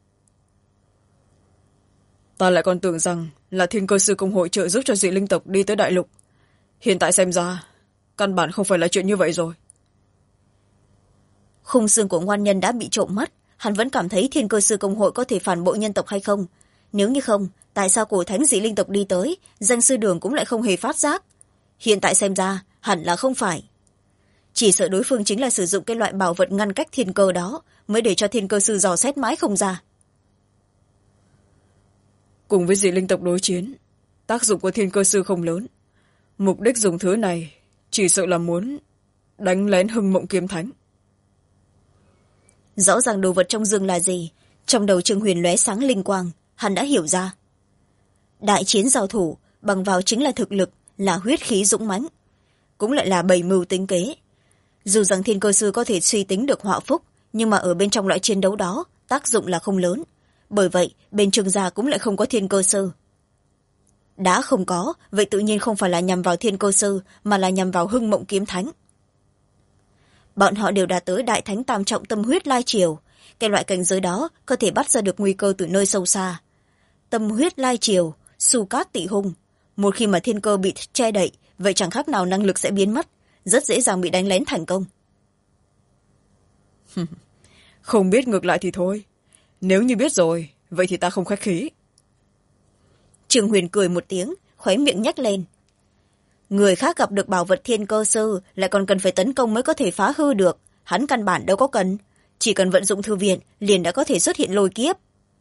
Ta lại còn tưởng rằng là Thiên Cơ Sư Công hội trợ giúp cho dị linh tộc đi tới đại lục. Hiện tại xem ra, căn bản không phải là chuyện như vậy rồi. Khung xương của ngoan nhân đã bị trộm mất, hắn vẫn cảm thấy Thiên Cơ Sư Công hội có thể phản bội nhân tộc hay không. Nếu như không, tại sao cổ thánh dị linh tộc đi tới, danh sư đường cũng lại không hề phát giác. Hiện tại xem ra, hẳn là không phải. Chỉ sợ đối phương chính là sử dụng cái loại bảo vật ngăn cách thiên cơ đó, mới để cho Thiên Cơ Sư dò xét mãi không ra. Cùng với dị linh tộc đối chiến, tác dụng của Thiên Cơ Sư không lớn. Mục đích dùng thứ này chỉ sợ là muốn đánh lén Hưng Mộng Kiếm Thánh. Rõ ràng đồ vật trong dương là gì, trong đầu Trương Huyền lóe sáng linh quang, hắn đã hiểu ra. Đại chiến giao thủ bằng vào chính là thực lực, là huyết khí dũng mãnh, cũng lại là bày mưu tính kế. Dù rằng Thiên Cơ Sư có thể suy tính được họa phúc, nhưng mà ở bên trong loại chiến đấu đó tác dụng là không lớn, bởi vậy bên Trương gia cũng lại không có Thiên Cơ Sư. Đã không có, vậy tự nhiên không phải là nhằm vào Thiên Cơ Sư, mà là nhằm vào Hưng Mộng Kiếm Thánh. Bọn họ đều đạt tới đại thánh tam trọng tâm huyết lai triều, cái loại cảnh giới đó có thể bắt ra được nguy cơ từ nơi sâu xa. Tâm huyết lai triều, su cát tị hung, một khi mà thiên cơ bị che đậy, vậy chẳng khác nào năng lực sẽ biến mất, rất dễ dàng bị đánh lén thành công. Không biết ngược lại thì thôi, nếu như biết rồi, vậy thì ta không khách khí. Trương Huyền cười một tiếng, khóe miệng nhếch lên. Người khác gặp được bảo vật Thiên Cơ Sư lại còn cần phải tấn công mới có thể phá hư được, hắn căn bản đâu có cần, chỉ cần vận dụng thư viện liền đã có thể xuất hiện lôi kiếp.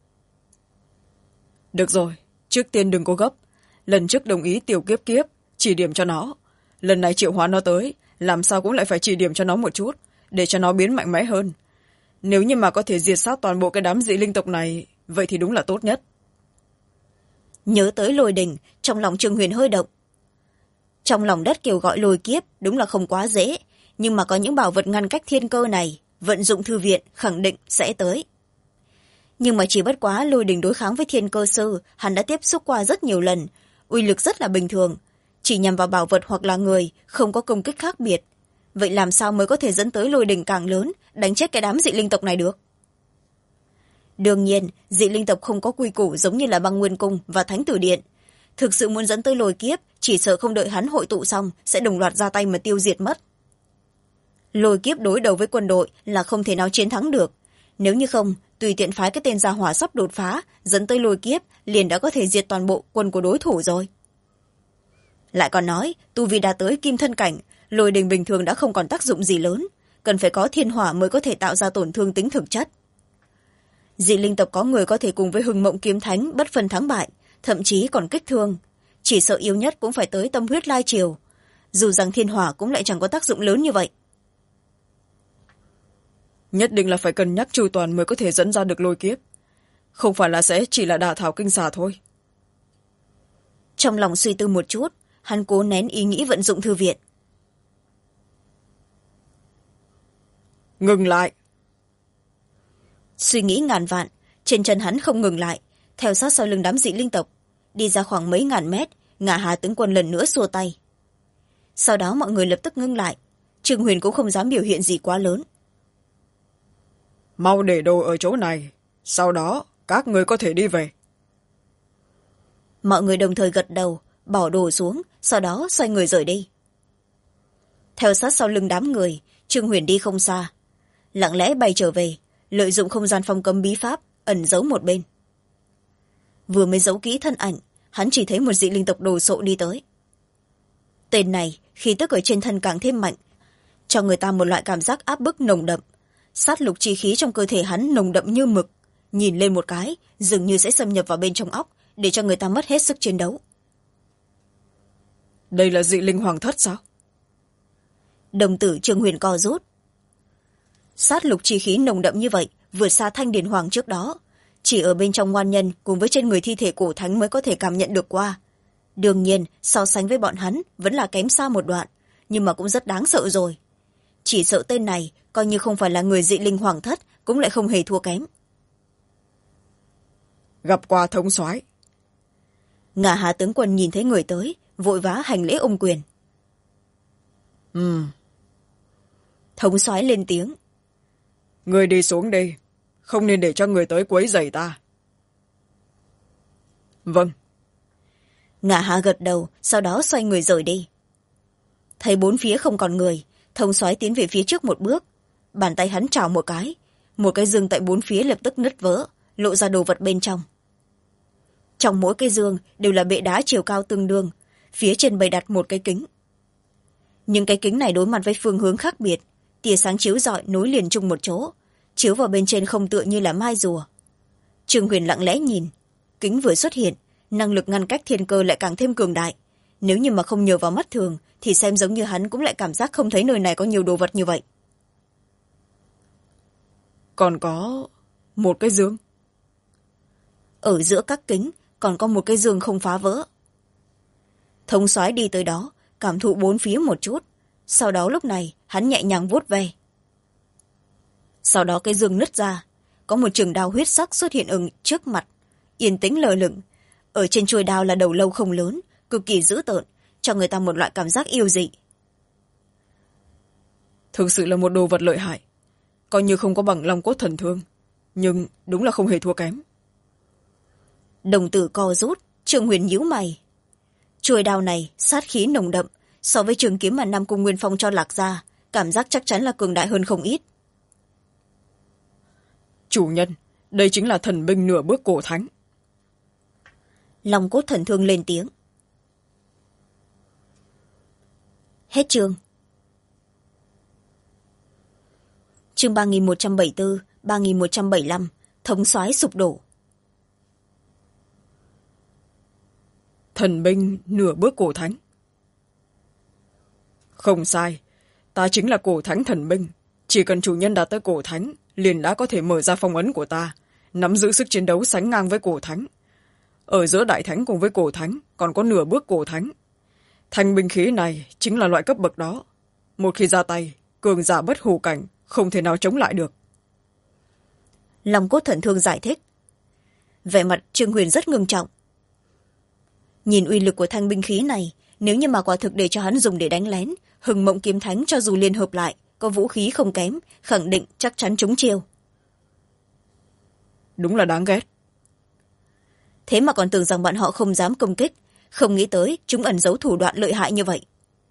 Được rồi, trước tiên đừng có gấp, lần trước đồng ý tiểu kiếp kiếp chỉ điểm cho nó, lần này triệu hóa nó tới, làm sao cũng lại phải chỉ điểm cho nó một chút, để cho nó biến mạnh mẽ hơn. Nếu như mà có thể diệt sát toàn bộ cái đám dị linh tộc này, vậy thì đúng là tốt nhất. Nhớ tới lôi đình, trong lòng Trương Huyền hơi động. Trong lòng đất kêu gọi lôi kiếp đúng là không quá dễ, nhưng mà có những bảo vật ngăn cách thiên cơ này, vận dụng thư viện khẳng định sẽ tới. Nhưng mà chỉ bất quá lôi đình đối kháng với thiên cơ sư, hắn đã tiếp xúc qua rất nhiều lần, uy lực rất là bình thường, chỉ nhằm vào bảo vật hoặc là người, không có công kích khác biệt. Vậy làm sao mới có thể dẫn tới lôi đình càng lớn, đánh chết cái đám dị linh tộc này được? Đương nhiên, dị linh tộc không có quy củ giống như là băng nguyên cung và thánh tử điện. Thực sự muốn dẫn tới lôi kiếp, chỉ sợ không đợi hắn hội tụ xong, sẽ đồng loạt ra tay mà tiêu diệt mất. Lôi kiếp đối đầu với quân đội là không thể nào chiến thắng được. Nếu như không, tùy tiện phái cái tên gia hỏa sắp đột phá, dẫn tới lôi kiếp, liền đã có thể diệt toàn bộ quân của đối thủ rồi. Lại còn nói, tu vi đã tới kim thân cảnh, lôi đình bình thường đã không còn tác dụng gì lớn, cần phải có thiên hỏa mới có thể tạo ra tổn thương tính thực chất. Dị linh tộc có người có thể cùng với Hừng Mộng Kiếm Thánh bất phân thắng bại, thậm chí còn kích thương, chỉ sợ yếu nhất cũng phải tới tâm huyết lai triều, dù rằng thiên hỏa cũng lại chẳng có tác dụng lớn như vậy. Nhất định là phải cân nhắc chu toàn mới có thể dẫn ra được lôi kiếp, không phải là sẽ chỉ là đả thảo kinh xà thôi. Trong lòng suy tư một chút, hắn cố nén ý nghĩ vận dụng thư viện. Ngừng lại. Suy nghĩ ngàn vạn, trên chân hắn không ngừng lại, theo sát sau lưng đám dị linh tộc, đi ra khoảng mấy ngàn mét, Ngạ Hà tướng quân lần nữa xua tay. Sau đó mọi người lập tức ngưng lại, Trương Huyền cũng không dám biểu hiện gì quá lớn. Mau để đồ ở chỗ này, sau đó các người có thể đi về. Mọi người đồng thời gật đầu, bỏ đồ xuống, sau đó xoay người rời đi. Theo sát sau lưng đám người, Trương Huyền đi không xa, lặng lẽ bay trở về, lợi dụng không gian phong cấm bí pháp, ẩn giấu một bên. Vừa mới giấu kỹ thân ảnh, hắn chỉ thấy một dị linh tộc đồ sộ đi tới. Tên này, khí tức ở trên thân càng thêm mạnh, cho người ta một loại cảm giác áp bức nồng đậm. Sát lục chi khí trong cơ thể hắn nồng đậm như mực, nhìn lên một cái, dường như sẽ xâm nhập vào bên trong óc, để cho người ta mất hết sức chiến đấu. Đây là dị linh hoàng thất sao? Đồng tử Trương Huyền co rút. Sát lục chi khí nồng đậm như vậy, vượt xa thanh điền hoàng trước đó, chỉ ở bên trong ngoan nhân cùng với trên người thi thể cổ thánh mới có thể cảm nhận được qua. Đương nhiên, so sánh với bọn hắn vẫn là kém xa một đoạn, nhưng mà cũng rất đáng sợ rồi. Chỉ sợ tên này, coi như không phải là người dị linh hoàng thất, cũng lại không hề thua kém. Gặp qua thống soái. Ngạ Hà tướng quân nhìn thấy người tới, vội vã hành lễ ôm quyền. Thống soái lên tiếng. Người đi xuống đi, không nên để cho người tới quấy rầy ta. Vâng. Ngạ Hà gật đầu, sau đó xoay người rời đi. Thấy bốn phía không còn người, thống soái tiến về phía trước một bước, bàn tay hắn trào một cái giường tại bốn phía lập tức nứt vỡ, lộ ra đồ vật bên trong. Trong mỗi cái giường đều là bệ đá chiều cao tương đương, phía trên bày đặt một cái kính. Nhưng cái kính này đối mặt với phương hướng khác biệt, tia sáng chiếu rọi nối liền chung một chỗ, chiếu vào bên trên không tựa như là mai rùa. Trương Huyền lặng lẽ nhìn, kính vừa xuất hiện, năng lực ngăn cách thiên cơ lại càng thêm cường đại. Nếu như mà không nhờ vào mắt thường, thì xem giống như hắn cũng lại cảm giác không thấy nơi này có nhiều đồ vật như vậy. Còn có một cái giường. Ở giữa các kính còn có một cái giường không phá vỡ. Thống soái đi tới đó, cảm thụ bốn phía một chút, sau đó lúc này hắn nhẹ nhàng vuốt ve. Sau đó cái giường nứt ra, có một trường đao huyết sắc xuất hiện ở trước mặt, yên tĩnh lờ lửng. Ở trên chuôi đao là đầu lâu không lớn, cực kỳ dữ tợn, cho người ta một loại cảm giác yêu dị. Thực sự là một đồ vật lợi hại, coi như không có bằng long cốt thần thương, nhưng đúng là không hề thua kém. Đồng tử co rút, Trương Huyền nhíu mày. Chuôi đao này sát khí nồng đậm, so với trường kiếm mà Nam Cung Nguyên Phong cho Lạc ra, cảm giác chắc chắn là cường đại hơn không ít. Chủ nhân, đây chính là thần binh nửa bước cổ thánh. Long cốt thần thương lên tiếng. Hết chương. Chương 3174, 3175, thống soái sụp đổ. Thần binh nửa bước cổ thánh. Không sai, ta chính là cổ thánh thần binh, chỉ cần chủ nhân đạt tới cổ thánh liền đã có thể mở ra phong ấn của ta, nắm giữ sức chiến đấu sánh ngang với cổ thánh. Ở giữa đại thánh cùng với cổ thánh còn có nửa bước cổ thánh. Thanh binh khí này chính là loại cấp bậc đó. Một khi ra tay, cường giả bất hủ cảnh không thể nào chống lại được. Long Cốt Thần Thương giải thích. Vẻ mặt Trương Huyền rất ngưng trọng. Nhìn uy lực của thanh binh khí này, nếu như mà quả thực để cho hắn dùng để đánh lén, Hừng Mộng Kiếm Thánh cho dù liên hợp lại có vũ khí không kém, khẳng định chắc chắn trúng chiêu. Đúng là đáng ghét. Thế mà còn tưởng rằng bọn họ không dám công kích, không nghĩ tới chúng ẩn giấu thủ đoạn lợi hại như vậy.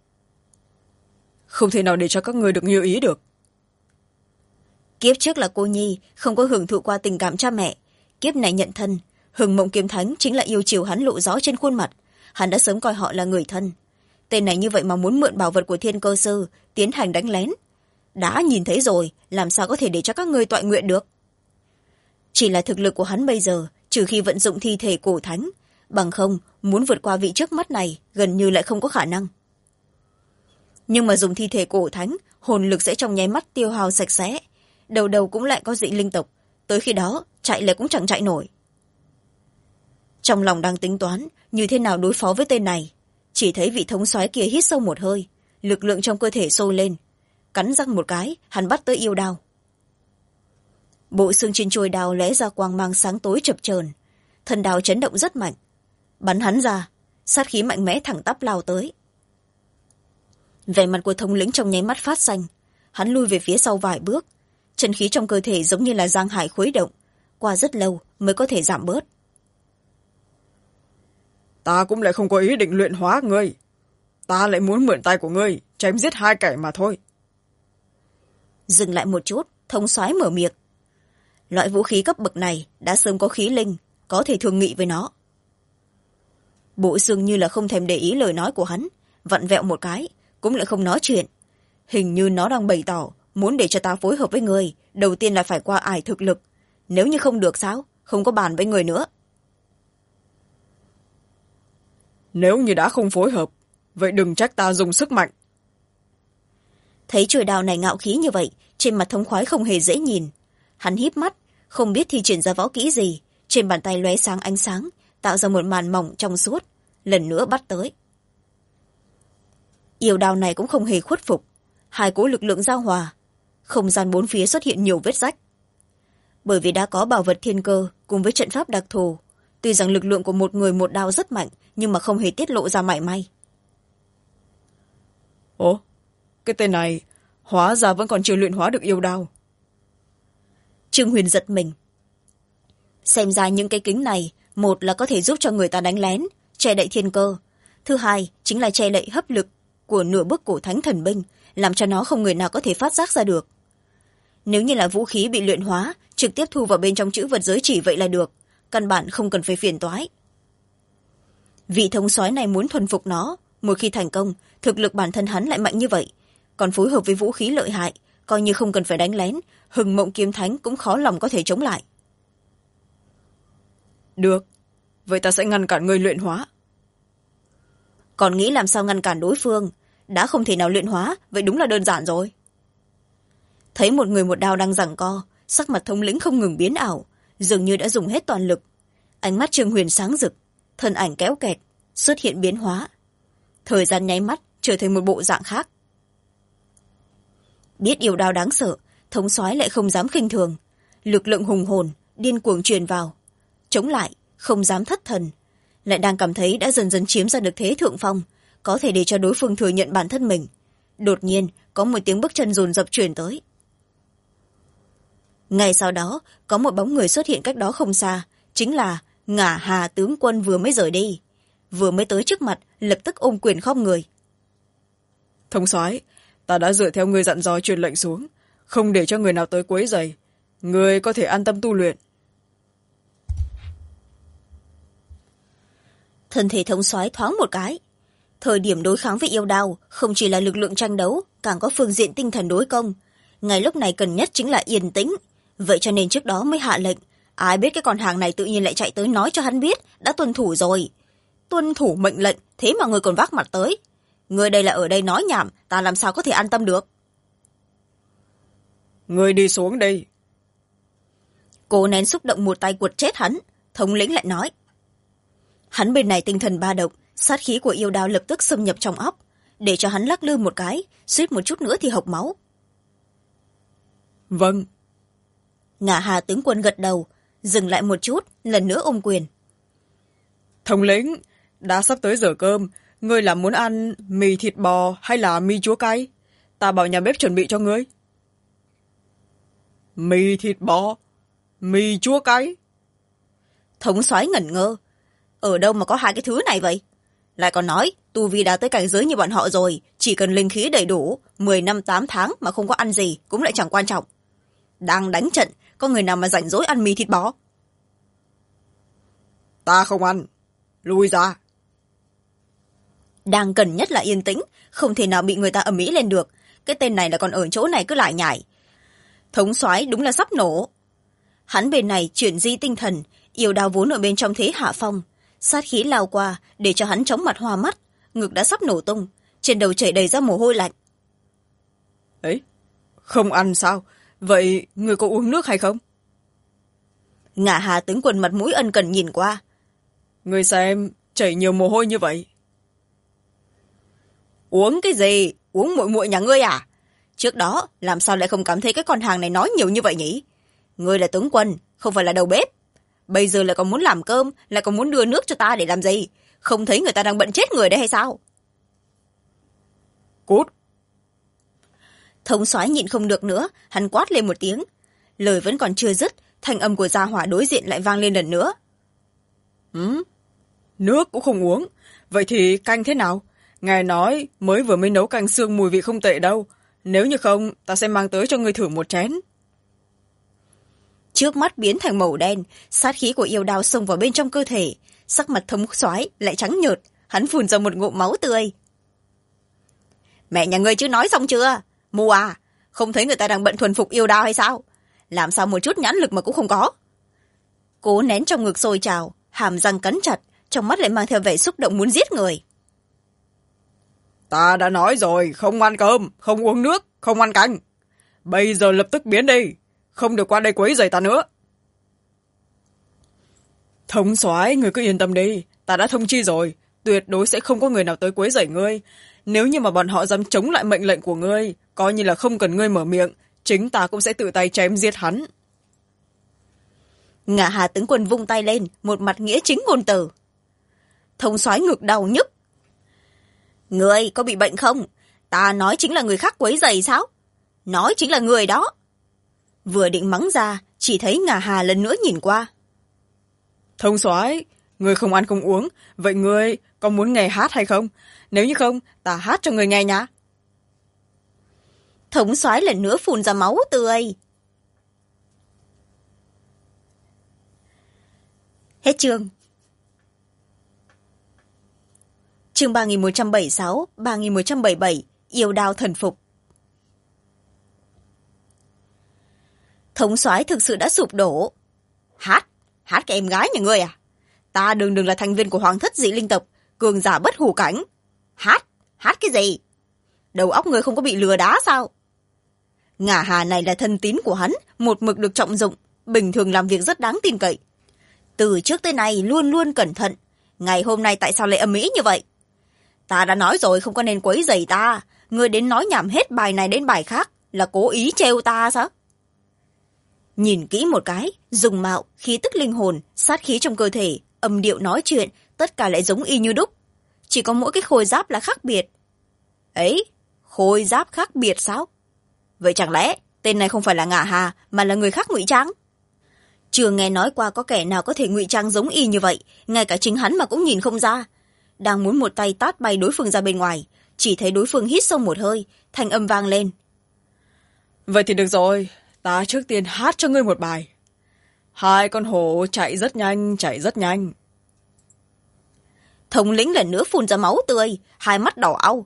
Không thể nào để cho các ngươi được như ý được. Kiếp trước là cô nhi, không có hưởng thụ qua tình cảm cha mẹ. Kiếp này nhận thân, Hừng Mộng Kiếm Thánh chính là yêu chiều hắn lộ rõ trên khuôn mặt. Hắn đã sớm coi họ là người thân. Tên này như vậy mà muốn mượn bảo vật của Thiên Cơ Sư tiến hành đánh lén. Đã nhìn thấy rồi, làm sao có thể để cho các ngươi toại nguyện được. Chỉ là thực lực của hắn bây giờ, trừ khi vận dụng thi thể cổ thánh, bằng không muốn vượt qua vị trước mắt này gần như lại không có khả năng. Nhưng mà dùng thi thể cổ thánh, hồn lực sẽ trong nháy mắt tiêu hao sạch sẽ, đầu đầu cũng lại có dị linh tộc, tới khi đó chạy lại cũng chẳng chạy nổi. Trong lòng đang tính toán như thế nào đối phó với tên này, chỉ thấy vị thống soái kia hít sâu một hơi, lực lượng trong cơ thể sôi lên, cắn răng một cái, hắn bắt tới yêu đao. Bộ xương trên chuôi đao lóe ra quang mang sáng tối chập chờn, thân đao chấn động rất mạnh, bắn hắn ra, sát khí mạnh mẽ thẳng tắp lao tới. Vẻ mặt của thống lĩnh trong nháy mắt phát xanh, hắn lui về phía sau vài bước, chân khí trong cơ thể giống như là giang hải khuấy động, qua rất lâu mới có thể giảm bớt. Ta cũng lại không có ý định luyện hóa ngươi, ta lại muốn mượn tay của ngươi chém giết hai kẻ mà thôi. Dừng lại một chút, thống soái mở miệng. Loại vũ khí cấp bậc này đã sớm có khí linh, có thể thương nghị với nó. Bộ xương như là không thèm để ý lời nói của hắn, vặn vẹo một cái, cũng lại không nói chuyện. Hình như nó đang bày tỏ, muốn để cho ta phối hợp với người, đầu tiên là phải qua ải thực lực. Nếu như không được sao, không có bàn với người nữa. Nếu như đã không phối hợp, vậy đừng trách ta dùng sức mạnh. Thấy chuôi đao này ngạo khí như vậy, trên mặt thống khoái không hề dễ nhìn. Hắn híp mắt, không biết thi triển ra võ kỹ gì, trên bàn tay lóe sáng ánh sáng, tạo ra một màn mỏng trong suốt, lần nữa bắt tới. Yêu đao này cũng không hề khuất phục, hai cỗ lực lượng giao hòa, không gian bốn phía xuất hiện nhiều vết rách. Bởi vì đã có bảo vật thiên cơ cùng với trận pháp đặc thù, tuy rằng lực lượng của một người một đao rất mạnh, nhưng mà không hề tiết lộ ra mảy may. Ồ, cái tên này hóa ra vẫn còn chưa luyện hóa được yêu đao. Trương Huyền giật mình. Xem ra những cái kính này, một là có thể giúp cho người ta đánh lén, che đậy thiên cơ. Thứ hai chính là che đậy hấp lực của nửa bức cổ thánh thần binh, làm cho nó không người nào có thể phát giác ra được. Nếu như là vũ khí bị luyện hóa, trực tiếp thu vào bên trong chữ vật giới chỉ vậy là được, căn bản không cần phải phiền toái. Vị thống soái này muốn thuần phục nó, một khi thành công, thực lực bản thân hắn lại mạnh như vậy, còn phối hợp với vũ khí lợi hại, coi như không cần phải đánh lén, Hừng Mộng Kiếm Thánh cũng khó lòng có thể chống lại. Được, vậy ta sẽ ngăn cản ngươi luyện hóa. Còn nghĩ làm sao ngăn cản đối phương, đã không thể nào luyện hóa, vậy đúng là đơn giản rồi. Thấy một người một đao đang giằng co, sắc mặt thống lĩnh không ngừng biến ảo, dường như đã dùng hết toàn lực. Ánh mắt Trương Huyền sáng rực, thân ảnh kéo kẹt, xuất hiện biến hóa. Thời gian nháy mắt trở thành một bộ dạng khác. Biết yêu đao đáng sợ, thống soái lại không dám khinh thường, lực lượng hùng hồn điên cuồng truyền vào, chống lại không dám thất thần, lại đang cảm thấy đã dần dần chiếm ra được thế thượng phong, có thể để cho đối phương thừa nhận bản thân mình. Đột nhiên có một tiếng bước chân dồn dập truyền tới. Ngay sau đó có một bóng người xuất hiện cách đó không xa, chính là Ngả Hà tướng quân vừa mới rời đi, vừa mới tới trước mặt lập tức ôm quyền khom người. Thống soái, ta đã dựa theo ngươi dặn dò truyền lệnh xuống, không để cho người nào tới quấy rầy, ngươi có thể an tâm tu luyện. Thân thể thống soái thoáng một cái. Thời điểm đối kháng với yêu đao không chỉ là lực lượng tranh đấu, càng có phương diện tinh thần đối công. Ngay lúc này cần nhất chính là yên tĩnh, vậy cho nên trước đó mới hạ lệnh. Ai biết cái con hàng này tự nhiên lại chạy tới nói cho hắn biết đã tuân thủ rồi. Tuân thủ mệnh lệnh, thế mà người còn vác mặt tới. Người đây là ở đây nói nhảm, ta làm sao có thể an tâm được. Người đi xuống đi. Cố nén xúc động một tay quật chết hắn, thống lĩnh lại nói. Hắn bên này tinh thần ba động, sát khí của yêu đao lập tức xâm nhập trong óc, để cho hắn lắc lư một cái, suýt một chút nữa thì hộc máu. Vâng. Ngả Hà tướng quân gật đầu, dừng lại một chút, lần nữa ôm quyền. Thống lĩnh, đã sắp tới giờ cơm, ngươi là muốn ăn mì thịt bò hay là mì chúa cay? Ta bảo nhà bếp chuẩn bị cho ngươi. Mì thịt bò, mì chúa cay. Thống soái ngẩn ngơ, ở đâu mà có hai cái thứ này vậy? Lại còn nói tu vi đã tới cảnh giới như bọn họ rồi, chỉ cần linh khí đầy đủ 10 năm 8 tháng mà không có ăn gì cũng lại chẳng quan trọng. Đang đánh trận, có người nào mà rảnh rỗi ăn mì thịt bò? Ta không ăn, lui ra. Đang cần nhất là yên tĩnh, không thể nào bị người ta ầm ĩ lên được. Cái tên này là còn ở chỗ này cứ lại nhải. Thống soái đúng là sắp nổ. Hắn bên này chuyển di tinh thần, yêu đao vốn ở bên trong thế hạ phong, sát khí lao qua để cho hắn chóng mặt hoa mắt, ngực đã sắp nổ tung, trên đầu chảy đầy ra mồ hôi lạnh. Ấy, không ăn sao? Vậy người có uống nước hay không? Ngả Hà tướng quân mặt mũi ân cần nhìn qua. Người xem, chảy nhiều mồ hôi như vậy. Uống cái gì? Uống muội muội nhà ngươi à? Trước đó làm sao lại không cảm thấy cái con hàng này nói nhiều như vậy nhỉ? Ngươi là tướng quân, không phải là đầu bếp. Bây giờ lại còn muốn làm cơm, lại còn muốn đưa nước cho ta để làm gì? Không thấy người ta đang bận chết người đấy hay sao? Cút. Thống soái nhịn không được nữa, hắn quát lên một tiếng. Lời vẫn còn chưa dứt, thanh âm của gia hỏa đối diện lại vang lên lần nữa. Nước cũng không uống. Vậy thì canh thế nào? Ngài nói mới vừa mới nấu canh xương mùi vị không tệ đâu. Nếu như không, ta sẽ mang tới cho ngươi thử một chén. Trước mắt biến thành màu đen, sát khí của yêu đao xông vào bên trong cơ thể. Sắc mặt thống soái lại trắng nhợt, hắn phun ra một ngụm máu tươi. Mẹ nhà ngươi chứ nói xong chưa? Mù à, không thấy người ta đang bận thuần phục yêu đao hay sao? Làm sao một chút nhãn lực mà cũng không có? Cố nén trong ngực sôi trào, hàm răng cắn chặt, trong mắt lại mang theo vẻ xúc động muốn giết người. Ta đã nói rồi, không ăn cơm, không uống nước, không ăn canh. Bây giờ lập tức biến đi, không được qua đây quấy rầy ta nữa. Thống soái, người cứ yên tâm đi, ta đã thông chi rồi, tuyệt đối sẽ không có người nào tới quấy rầy ngươi. Nếu như mà bọn họ dám chống lại mệnh lệnh của ngươi, coi như là không cần ngươi mở miệng, chính ta cũng sẽ tự tay chém giết hắn. Ngả Hà tướng quân vung tay lên, một mặt nghĩa chính ngôn từ. Thống soái ngực đau nhức. Ngươi có bị bệnh không? Ta nói chính là người khác quấy rầy sao? Nói chính là người đó. Vừa định mắng ra, chỉ thấy Ngả Hà lần nữa nhìn qua. Thống soái, ngươi không ăn không uống, vậy ngươi có muốn nghe hát hay không? Nếu như không, ta hát cho ngươi nghe nhá. Thống soái lần nữa phun ra máu tươi. Hết chương. Chương 3176, 3177, yêu đao thần phục. Thống soái thực sự đã sụp đổ. Hát cái em gái nhà ngươi à? Ta đừng là thành viên của hoàng thất dị linh tộc, cường giả bất hủ cảnh. Hát cái gì? Đầu óc ngươi không có bị lừa đá sao? Ngả Hà này là thân tín của hắn, một mực được trọng dụng, bình thường làm việc rất đáng tin cậy. Từ trước tới nay luôn luôn cẩn thận, ngày hôm nay tại sao lại ầm ĩ như vậy? Ta đã nói rồi không có nên quấy rầy ta, ngươi đến nói nhảm hết bài này đến bài khác, là cố ý trêu ta sao? Nhìn kỹ một cái, dùng mạo, khí tức linh hồn, sát khí trong cơ thể, âm điệu nói chuyện, tất cả lại giống y như đúc. Chỉ có mỗi cái khôi giáp là khác biệt. Ấy, khôi giáp khác biệt sao? Vậy chẳng lẽ tên này không phải là Ngả Hà mà là người khác ngụy trang? Chưa nghe nói qua có kẻ nào có thể ngụy trang giống y như vậy, ngay cả chính hắn mà cũng nhìn không ra. Đang muốn một tay tát bay đối phương ra bên ngoài, chỉ thấy đối phương hít sâu một hơi, thanh âm vang lên. Vậy thì được rồi, ta trước tiên hát cho ngươi một bài. Hai con hổ chạy rất nhanh, chạy rất nhanh. Thống lĩnh lần nữa phun ra máu tươi, hai mắt đỏ au.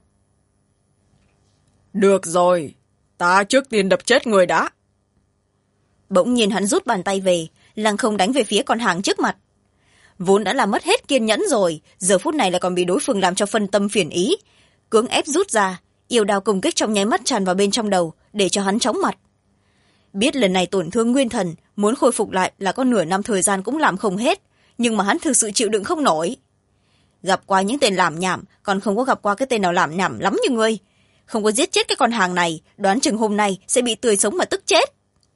Được rồi, ta trước tiên đập chết người đã. Bỗng nhiên hắn rút bàn tay về, lăng không đánh về phía con hàng trước mặt. Vốn đã làm mất hết kiên nhẫn rồi, giờ phút này lại còn bị đối phương làm cho phân tâm phiền ý. Cưỡng ép rút ra, yêu đao công kích trong nháy mắt tràn vào bên trong đầu, để cho hắn chóng mặt. biết lần này tổn thương nguyên thần muốn khôi phục lại là có nửa năm thời gian cũng làm không hết, nhưng mà hắn thực sự chịu đựng không nổi. Gặp qua những tên làm nhảm, còn không có gặp qua cái tên nào làm nhảm lắm như ngươi. Không có giết chết cái con hàng này, đoán chừng hôm nay sẽ bị tươi sống mà tức chết.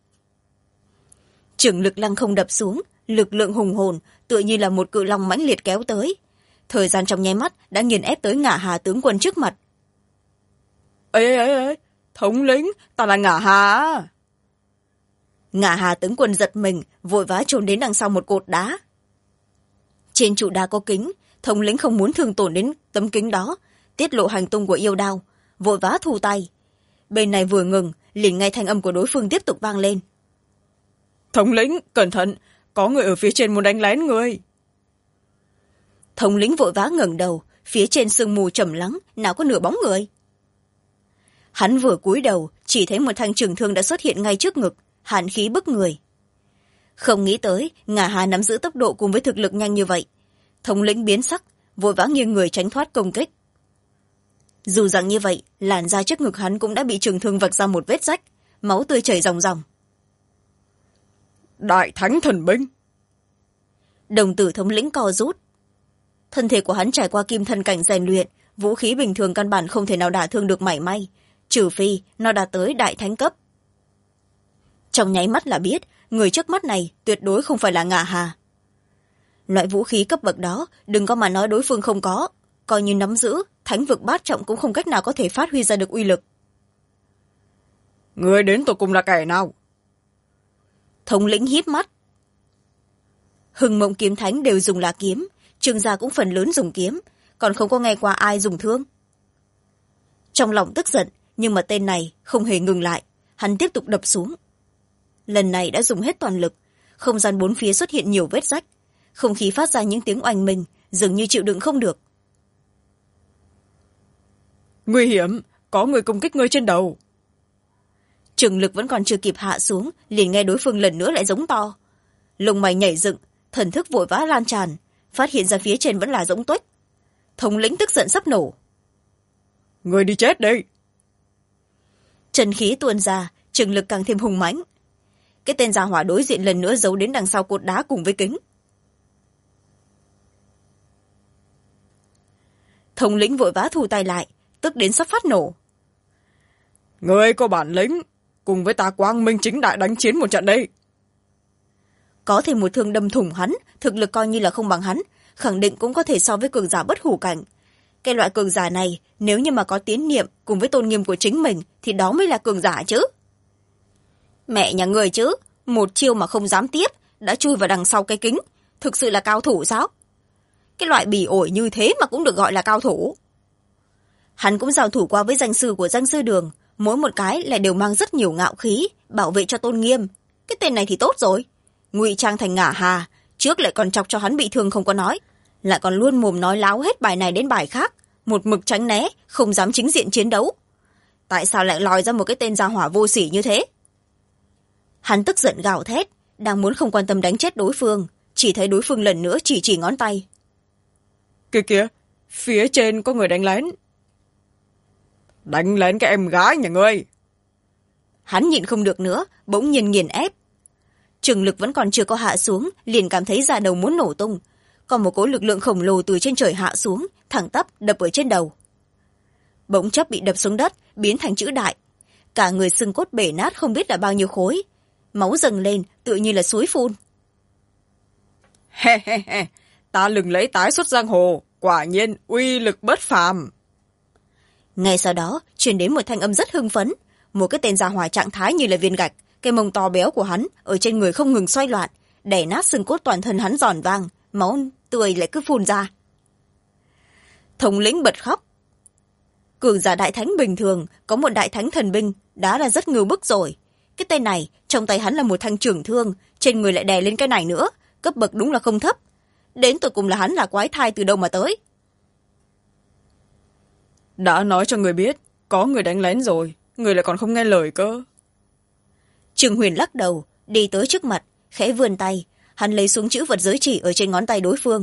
Chưởng lực lăng không đập xuống, lực lượng hùng hồn tựa như là một cự long mãnh liệt kéo tới. Thời gian trong nháy mắt đã nghiền ép tới Ngả Hà tướng quân trước mặt. Ê, thống lĩnh, ta là Ngả Hà. Ngả Hà tướng quân giật mình, vội vã trốn đến đằng sau một cột đá. Trên trụ đá có kính, thống lĩnh không muốn thương tổn đến tấm kính đó, tiết lộ hành tung của yêu đao, vội vã thu tay. Bên này vừa ngừng, liền nghe thanh âm của đối phương tiếp tục vang lên. Thống lĩnh, cẩn thận, có người ở phía trên muốn đánh lén người. Thống lĩnh vội vã ngẩng đầu, phía trên sương mù trầm lắng, nào có nửa bóng người. Hắn vừa cúi đầu, chỉ thấy một thanh trường thương đã xuất hiện ngay trước ngực, hàn khí bức người. Không nghĩ tới, Ngả Hà nắm giữ tốc độ cùng với thực lực nhanh như vậy. Thống lĩnh biến sắc, vội vã nghiêng người tránh thoát công kích. Dù rằng như vậy, làn da trước ngực hắn cũng đã bị trường thương vạch ra một vết rách, máu tươi chảy ròng ròng. Đại thánh thần binh. Đồng tử thống lĩnh co rút. Thân thể của hắn trải qua kim thân cảnh rèn luyện, vũ khí bình thường căn bản không thể nào đả thương được mảy may, trừ phi nó đạt tới đại thánh cấp. Trong nháy mắt là biết, người trước mắt này tuyệt đối không phải là Ngả Hà. Loại vũ khí cấp bậc đó, đừng có mà nói đối phương không có, coi như nắm giữ, thánh vực bát trọng cũng không cách nào có thể phát huy ra được uy lực. Người đến tột cùng là kẻ nào? Thống lĩnh híp mắt. Hừng Mộng kiếm thánh đều dùng là kiếm, Trương gia cũng phần lớn dùng kiếm, còn không có nghe qua ai dùng thương. Trong lòng tức giận, nhưng mà tên này không hề ngừng lại, hắn tiếp tục đập xuống. Lần này đã dùng hết toàn lực, không gian bốn phía xuất hiện nhiều vết rách, không khí phát ra những tiếng oanh minh, dường như chịu đựng không được. Nguy hiểm, có người công kích ngươi trên đầu. Trường lực vẫn còn chưa kịp hạ xuống, liền nghe đối phương lần nữa lại giống to. Lông mày nhảy dựng, thần thức vội vã lan tràn, phát hiện ra phía trên vẫn là giống tuếch. Thống lĩnh tức giận sắp nổ. Người đi chết đi. Trần khí tuôn ra, trường lực càng thêm hùng mãnh. Cái tên gia hỏa đối diện lần nữa giấu đến đằng sau cột đá cùng với kính. Thống lĩnh vội vã thu tay lại, tức đến sắp phát nổ. Người có bản lĩnh, cùng với ta quang minh chính đại đánh chiến một trận đây. Có thể một thương đâm thủng hắn, thực lực coi như là không bằng hắn, khẳng định cũng có thể so với cường giả bất hủ cảnh. Cái loại cường giả này, nếu như mà có tín niệm cùng với tôn nghiêm của chính mình, thì đó mới là cường giả chứ. Mẹ nhà người chứ, một chiêu mà không dám tiếp, đã chui vào đằng sau cái kính, thực sự là cao thủ sao? Cái loại bỉ ổi như thế mà cũng được gọi là cao thủ. Hắn cũng giao thủ qua với danh sư của danh sư đường, mỗi một cái lại đều mang rất nhiều ngạo khí, bảo vệ cho tôn nghiêm. Cái tên này thì tốt rồi. Ngụy trang thành Ngả Hà, trước lại còn chọc cho hắn bị thương không có nói, lại còn luôn mồm nói láo hết bài này đến bài khác, một mực tránh né, không dám chính diện chiến đấu. Tại sao lại lòi ra một cái tên gia hỏa vô sỉ như thế? Hắn tức giận gào thét, đang muốn không quan tâm đánh chết đối phương, chỉ thấy đối phương lần nữa chỉ ngón tay. Kìa, phía trên có người đánh lén. Đánh lén cái em gái nhà ngươi. Hắn nhịn không được nữa, bỗng nhiên nghiền ép. Trường lực vẫn còn chưa có hạ xuống, liền cảm thấy da đầu muốn nổ tung. Còn một cỗ lực lượng khổng lồ từ trên trời hạ xuống, thẳng tắp đập ở trên đầu. Bỗng chốc bị đập xuống đất, biến thành chữ đại. Cả người xương cốt bể nát không biết là bao nhiêu khối. Máu dâng lên, tựa như là suối phun. He, ta lừng lấy tái xuất giang hồ, quả nhiên uy lực bất phàm. Ngay sau đó, truyền đến một thanh âm rất hưng phấn. Một cái tên gia hỏa trạng thái như là viên gạch, cái mông to béo của hắn ở trên người không ngừng xoay loạn, đè nát xương cốt toàn thân hắn giòn vang, máu tươi lại cứ phun ra. Thống lĩnh bật khóc. Cường giả đại thánh bình thường có một đại thánh thần binh đã là rất ngưu bức rồi. Cái tên này trong tay hắn là một thanh trưởng thương, trên người lại đè lên cái này nữa, cấp bậc đúng là không thấp. Đến tụi cùng là hắn là quái thai từ đâu mà tới. Đã nói cho người biết có người đánh lén rồi, người lại còn không nghe lời cơ. Trường Huyền lắc đầu, đi tới trước mặt, khẽ vươn tay, hắn lấy xuống chữ vật giới chỉ ở trên ngón tay đối phương.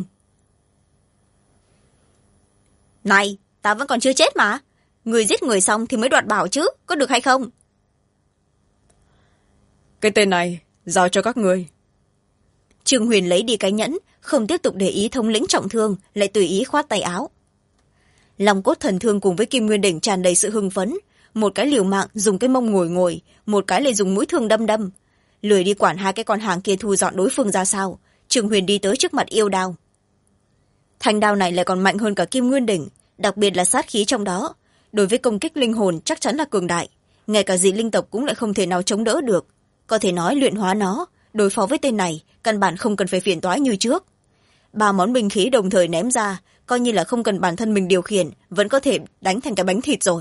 Này, ta vẫn còn chưa chết mà, người giết người xong thì mới đoạt bảo chứ, có được hay không? cái tên này giao cho các ngươi. Trương Huyền lấy đi cái nhẫn, không tiếp tục để ý thống lĩnh trọng thương, lại tùy ý khoát tay áo. Long cốt thần thương cùng với Kim Nguyên Đỉnh tràn đầy sự hưng phấn, một cái liều mạng dùng cái mông ngồi ngồi, một cái lại dùng mũi thương đâm đâm. Lười đi quản hai cái con hàng kia thu dọn đối phương ra sao, Trương Huyền đi tới trước mặt yêu đao. Thanh đao này lại còn mạnh hơn cả Kim Nguyên Đỉnh, đặc biệt là sát khí trong đó, đối với công kích linh hồn chắc chắn là cường đại, ngay cả dị linh tộc cũng lại không thể nào chống đỡ được. Có thể nói luyện hóa nó, đối phó với tên này căn bản không cần phải phiền toái như trước. 3 món binh khí đồng thời ném ra, coi như là không cần bản thân mình điều khiển, vẫn có thể đánh thành cái bánh thịt rồi.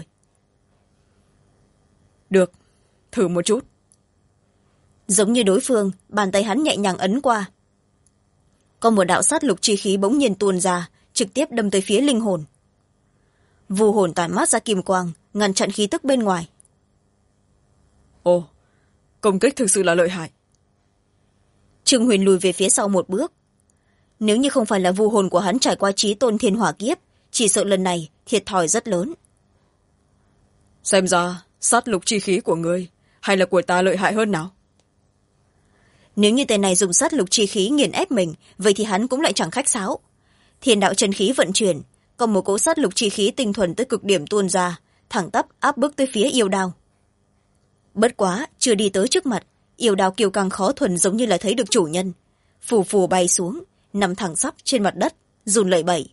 Được, thử một chút. Giống như đối phương, bàn tay hắn nhẹ nhàng ấn qua. Có một đạo sát lục chi khí bỗng nhiên tuôn ra, trực tiếp đâm tới phía linh hồn. Vu hồn tản mát ra kim quang, ngăn chặn khí tức bên ngoài. Ồ, công kích thực sự là lợi hại. Trương Huyền lùi về phía sau một bước. Nếu như không phải là vu hồn của hắn trải qua chí tôn thiên hỏa kiếp, chỉ sợ lần này thiệt thòi rất lớn. Xem ra sát lục chi khí của ngươi hay là của ta lợi hại hơn nào? Nếu như tên này dùng sát lục chi khí nghiền ép mình, vậy thì hắn cũng lại chẳng khách sáo. Thiên đạo chân khí vận chuyển, còn một cỗ sát lục chi khí tinh thuần tới cực điểm tuôn ra, thẳng tắp áp bức tới phía yêu đao. Bất quá, chưa đi tới trước mặt, yêu đao kiêu căng khó thuần giống như là thấy được chủ nhân. Phù phù bay xuống, nằm thẳng sắp trên mặt đất, run lẩy bẩy.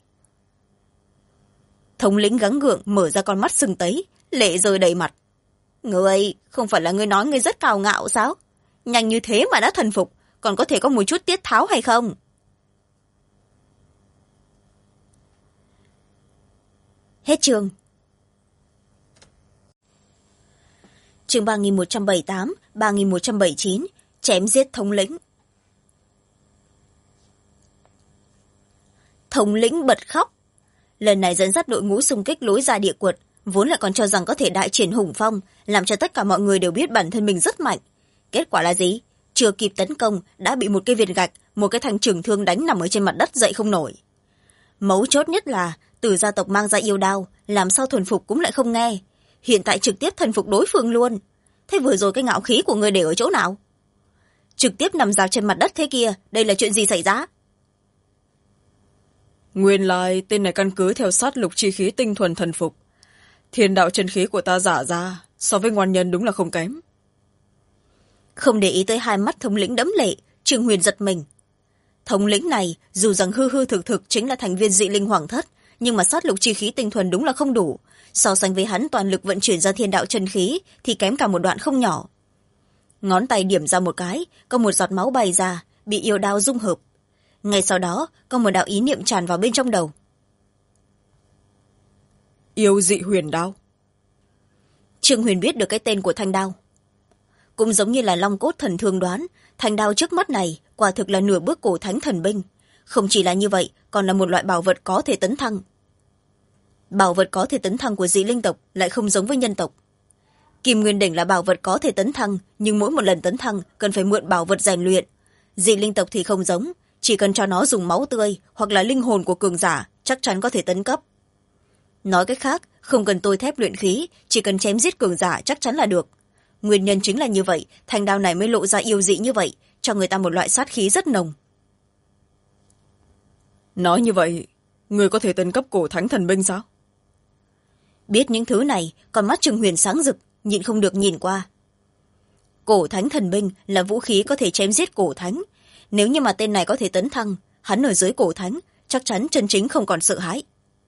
Thống lĩnh gắng gượng mở ra con mắt sưng tấy, lệ rơi đầy mặt. Ngươi, không phải là ngươi nói ngươi rất cao ngạo sao? Nhanh như thế mà đã thần phục, còn có thể có một chút tiết tháo hay không? Hết chương. Chương 3178, 3179, chém giết thống lĩnh. Thống lĩnh bật khóc. Lần này dẫn dắt đội ngũ xung kích lối ra địa quật, vốn lại còn cho rằng có thể đại triển hùng phong, làm cho tất cả mọi người đều biết bản thân mình rất mạnh. Kết quả là gì? Chưa kịp tấn công, đã bị một cái viên gạch, một cái thanh trường thương đánh nằm ở trên mặt đất dậy không nổi. Mấu chốt nhất là, từ gia tộc mang ra yêu đao, làm sao thuần phục cũng lại không nghe. Hiện tại trực tiếp thần phục đối phương luôn. Thế vừa rồi cái ngạo khí của người để ở chỗ nào? Trực tiếp nằm dạp trên mặt đất thế kia, đây là chuyện gì xảy ra? Nguyên lai tên này căn cứ theo sát lục chi khí tinh thuần thần phục. Thiên đạo chân khí của ta giả ra, so với ngoan nhân đúng là không kém. Không để ý tới hai mắt thống lĩnh đẫm lệ, Trương Huyền giật mình. Thống lĩnh này, dù rằng hư hư thực thực chính là thành viên dị linh hoàng thất, nhưng mà sát lục chi khí tinh thuần đúng là không đủ. So sánh với hắn toàn lực vận chuyển ra thiên đạo chân khí, thì kém cả một đoạn không nhỏ. Ngón tay điểm ra một cái, có một giọt máu bay ra, bị yêu đao dung hợp. Ngay sau đó, có một đạo ý niệm tràn vào bên trong đầu. Yêu dị huyền đao. Trương Huyền biết được cái tên của thanh đao. Cũng giống như là long cốt thần thương đoán, thanh đao trước mắt này quả thực là nửa bước cổ thánh thần binh. Không chỉ là như vậy, còn là một loại bảo vật có thể tấn thăng. Bảo vật có thể tấn thăng của dị linh tộc lại không giống với nhân tộc. Kim Nguyên Đỉnh là bảo vật có thể tấn thăng, nhưng mỗi một lần tấn thăng cần phải mượn bảo vật rèn luyện. Dị linh tộc thì không giống, chỉ cần cho nó dùng máu tươi hoặc là linh hồn của cường giả, chắc chắn có thể tấn cấp. Nói cách khác, không cần tôi thép luyện khí, chỉ cần chém giết cường giả chắc chắn là được. Nguyên nhân chính là như vậy, thanh đao này mới lộ ra yêu dị như vậy, cho người ta một loại sát khí rất nồng. Nói như vậy, người có thể tấn cấp cổ thánh thần binh sao? Biết những thứ này, con mắt Trương Huyền sáng rực, nhịn không được nhìn qua. Cổ thánh thần binh là vũ khí có thể chém giết cổ thánh. Nếu như mà tên này có thể tấn thăng, hắn ở dưới cổ thánh, chắc chắn chân chính không còn sợ hãi.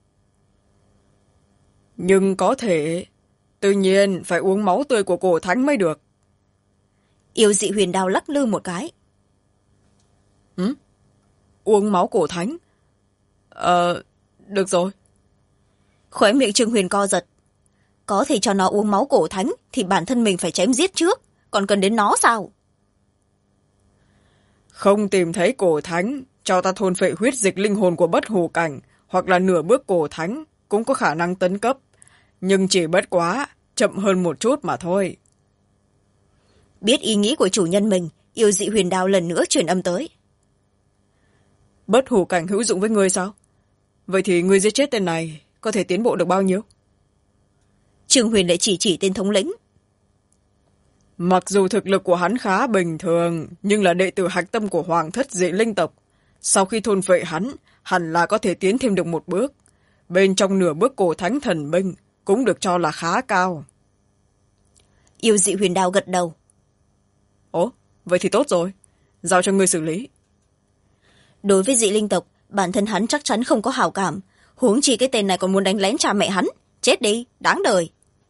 Nhưng có thể, tự nhiên phải uống máu tươi của cổ thánh mới được. Yêu dị huyền đao lắc lư một cái. Uống máu cổ thánh? Được rồi. Khóe miệng Trương Huyền co giật. Có thể cho nó uống máu cổ thánh thì bản thân mình phải chém giết trước, còn cần đến nó sao? Không tìm thấy cổ thánh, cho ta thôn phệ huyết dịch linh hồn của bất hủ cảnh, hoặc là nửa bước cổ thánh, cũng có khả năng tấn cấp. Nhưng chỉ bất quá, chậm hơn một chút mà thôi. Biết ý nghĩ của chủ nhân mình, yêu dị huyền đao lần nữa truyền âm tới. Bất hủ cảnh hữu dụng với ngươi sao? Vậy thì ngươi giết chết tên này, có thể tiến bộ được bao nhiêu? Trương Huyền lại chỉ tên thống lĩnh. mặc dù thực lực của hắn khá bình thường nhưng là đệ tử hạch tâm của hoàng thất dị linh tộc. Sau khi thôn phệ hắn hẳn là có thể tiến thêm được một bước. Bên trong nửa bước cổ thánh thần binh cũng được cho là khá cao. Yêu dị huyền đao gật đầu. Ồ, vậy thì tốt rồi, giao cho ngươi xử lý. Đối với dị linh tộc, bản thân hắn chắc chắn không có hảo cảm, huống chi cái tên này còn muốn đánh lén cha mẹ hắn. Chết đi, đáng đời.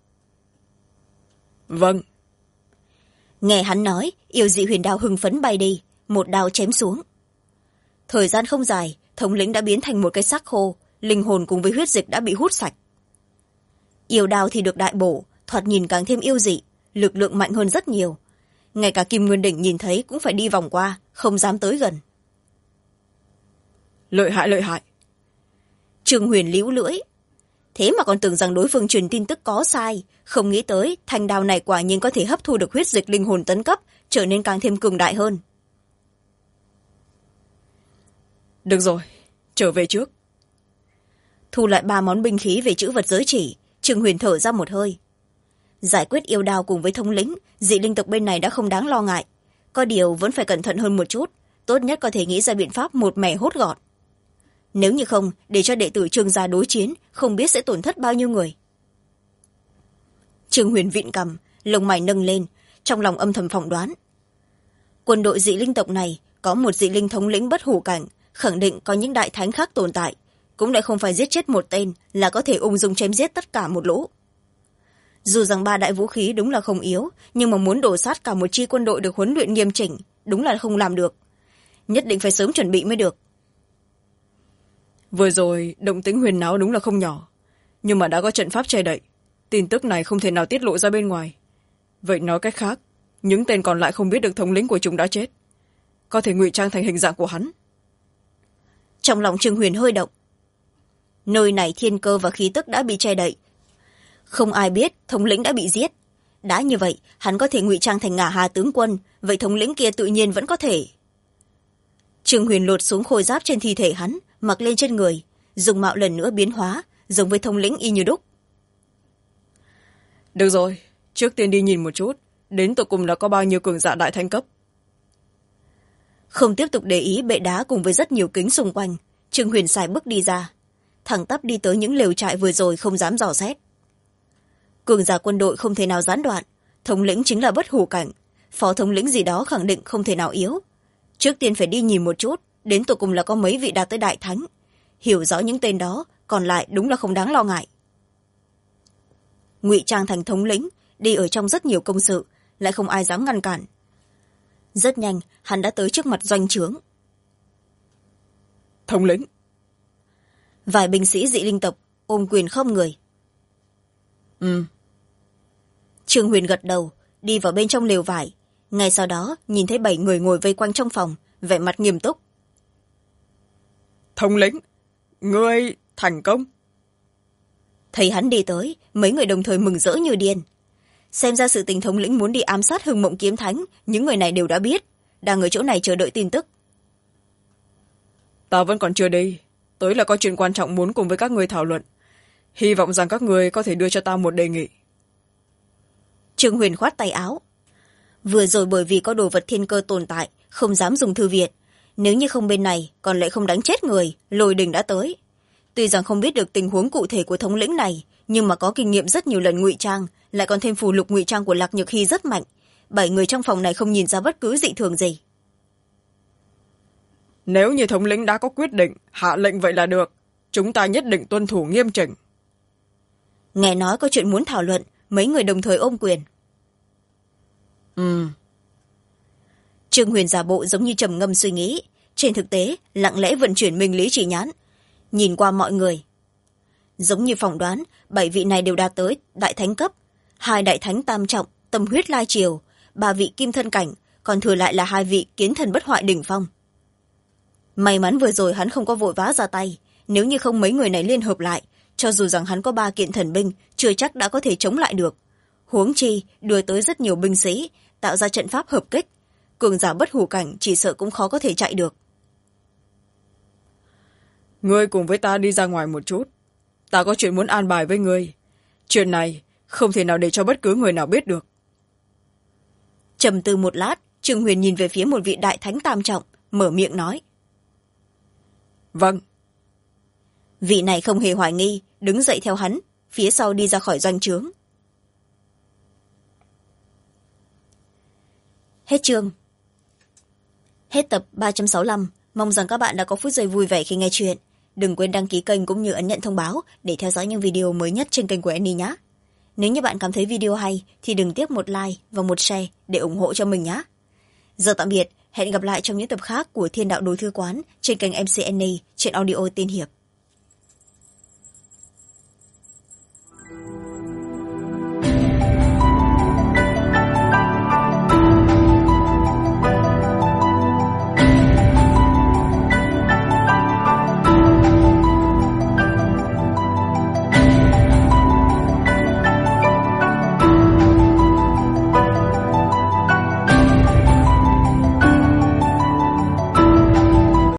Vâng. Nghe hắn nói, yêu dị huyền đao hưng phấn bay đi, một đao chém xuống. Thời gian không dài, thống lĩnh đã biến thành một cái xác khô, linh hồn cùng với huyết dịch đã bị hút sạch. Yêu đao thì được đại bổ, thoạt nhìn càng thêm yêu dị, lực lượng mạnh hơn rất nhiều. Ngay cả Kim Nguyên Đỉnh nhìn thấy cũng phải đi vòng qua, không dám tới gần. Lợi hại, lợi hại. Trương Huyền líu lưỡi. Thế mà còn tưởng rằng đối phương truyền tin tức có sai, không nghĩ tới thanh đao này quả nhiên có thể hấp thu được huyết dịch linh hồn tấn cấp, trở nên càng thêm cường đại hơn. Được rồi, trở về trước. Thu lại 3 món binh khí về trữ vật giới chỉ, Trương Huyền thở ra một hơi. Giải quyết yêu đao cùng với thống lĩnh, dị linh tộc bên này đã không đáng lo ngại. Có điều vẫn phải cẩn thận hơn một chút, tốt nhất có thể nghĩ ra biện pháp một mẻ hốt gọn. Nếu như không, để cho đệ tử Trương gia đối chiến, không biết sẽ tổn thất bao nhiêu người. Trương Huyền vịn cằm, lông mày nâng lên, trong lòng âm thầm phỏng đoán. Quân đội dị linh tộc này có một dị linh thống lĩnh bất hủ cảnh, khẳng định có những đại thánh khác tồn tại, cũng lại không phải giết chết một tên là có thể ung dung chém giết tất cả một lũ. Dù rằng 3 đại vũ khí đúng là không yếu, nhưng mà muốn đổ sát cả một chi quân đội được huấn luyện nghiêm chỉnh đúng là không làm được. Nhất định phải sớm chuẩn bị mới được. Vừa rồi động tĩnh huyền náo đúng là không nhỏ, nhưng mà đã có trận pháp che đậy, tin tức này không thể nào tiết lộ ra bên ngoài. Vậy nói cách khác, những tên còn lại không biết được thống lĩnh của chúng đã chết, có thể ngụy trang thành hình dạng của hắn. Trong lòng Trương Huyền hơi động. Nơi này thiên cơ và khí tức đã bị che đậy, không ai biết thống lĩnh đã bị giết. Đã như vậy hắn có thể ngụy trang thành Ngả Hà tướng quân, vậy thống lĩnh kia tự nhiên vẫn có thể. Trương Huyền lột xuống khôi giáp trên thi thể hắn, mặc lên trên người, dùng mạo lần nữa biến hóa, giống với thống lĩnh y như đúc. Được rồi, trước tiên đi nhìn một chút, đến tột cùng là có bao nhiêu cường giả đại thánh cấp. Không tiếp tục để ý bệ đá cùng với rất nhiều kính xung quanh, Trương Huyền xài bước đi ra, thẳng tắp đi tới những lều trại vừa rồi không dám dò xét. Cường giả quân đội không thể nào gián đoạn, thống lĩnh chính là bất hủ cảnh, phó thống lĩnh gì đó khẳng định không thể nào yếu. Trước tiên phải đi nhìn một chút, đến tột cùng là có mấy vị đạt tới đại thánh. Hiểu rõ những tên đó, còn lại đúng là không đáng lo ngại. Ngụy trang thành thống lĩnh, đi ở trong rất nhiều công sự, lại không ai dám ngăn cản. Rất nhanh, hắn đã tới trước mặt doanh trướng. Thống lĩnh. Vài binh sĩ dị linh tộc ôm quyền khom người. Trương Huyền gật đầu, đi vào bên trong lều vải. Ngay sau đó nhìn thấy 7 người ngồi vây quanh trong phòng, vẻ mặt nghiêm túc. Thống lĩnh, ngươi thành công. Thấy hắn đi tới, mấy người đồng thời mừng rỡ như điên. Xem ra sự tình thống lĩnh muốn đi ám sát Hưng Mộng Kiếm Thánh, những người này đều đã biết, đang ở chỗ này chờ đợi tin tức. Ta vẫn còn chưa đi, tới là có chuyện quan trọng muốn cùng với các người thảo luận. Hy vọng rằng các người có thể đưa cho ta một đề nghị. Trương Huyền khoát tay áo. Vừa rồi bởi vì có đồ vật thiên cơ tồn tại, không dám dùng thư viện. Nếu như không bên này, còn lại không đánh chết người, lôi đình đã tới. Tuy rằng không biết được tình huống cụ thể của thống lĩnh này, nhưng mà có kinh nghiệm rất nhiều lần ngụy trang, lại còn thêm phù lục ngụy trang của Lạc Nhược Hy rất mạnh. 7 người trong phòng này không nhìn ra bất cứ dị thường gì. Nếu như thống lĩnh đã có quyết định, hạ lệnh vậy là được. Chúng ta nhất định tuân thủ nghiêm chỉnh. Nghe nói có chuyện muốn thảo luận, mấy người đồng thời ôm quyền. Trương Huyền giả bộ giống như trầm ngâm suy nghĩ, trên thực tế lặng lẽ vận chuyển minh lý chỉ nhãn, nhìn qua mọi người. Giống như phỏng đoán, 7 vị này đều đạt tới đại thánh cấp, 2 đại thánh tam trọng tâm huyết lai triều, 3 vị kim thân cảnh, còn thừa lại là 2 vị kiến thần bất hoại đỉnh phong. May mắn vừa rồi hắn không có vội vã ra tay, nếu như không mấy người này liên hợp lại, cho dù rằng hắn có 3 kiện thần binh, chưa chắc đã có thể chống lại được. Huống chi đưa tới rất nhiều binh sĩ, tạo ra trận pháp hợp kích, cường giả bất hủ cảnh chỉ sợ cũng khó có thể chạy được. Ngươi cùng với ta đi ra ngoài một chút, ta có chuyện muốn an bài với ngươi. Chuyện này không thể nào để cho bất cứ người nào biết được. trầm tư một lát, Trương Huyền nhìn về phía một vị đại thánh tam trọng, mở miệng nói. Vâng. Vị này không hề hoài nghi, đứng dậy theo hắn, phía sau đi ra khỏi doanh trướng. Hết chương. Hết tập 365. Mong rằng các bạn đã có phút giây vui vẻ khi nghe chuyện. Đừng quên đăng ký kênh cũng như ấn nhận thông báo để theo dõi những video mới nhất trên kênh của Annie nhé. Nếu như bạn cảm thấy video hay thì đừng tiếc một like và một share để ủng hộ cho mình nhé. Giờ tạm biệt, hẹn gặp lại trong những tập khác của Thiên Đạo Đối Thư Quán trên kênh MC Annie trên audio Tiên Hiệp.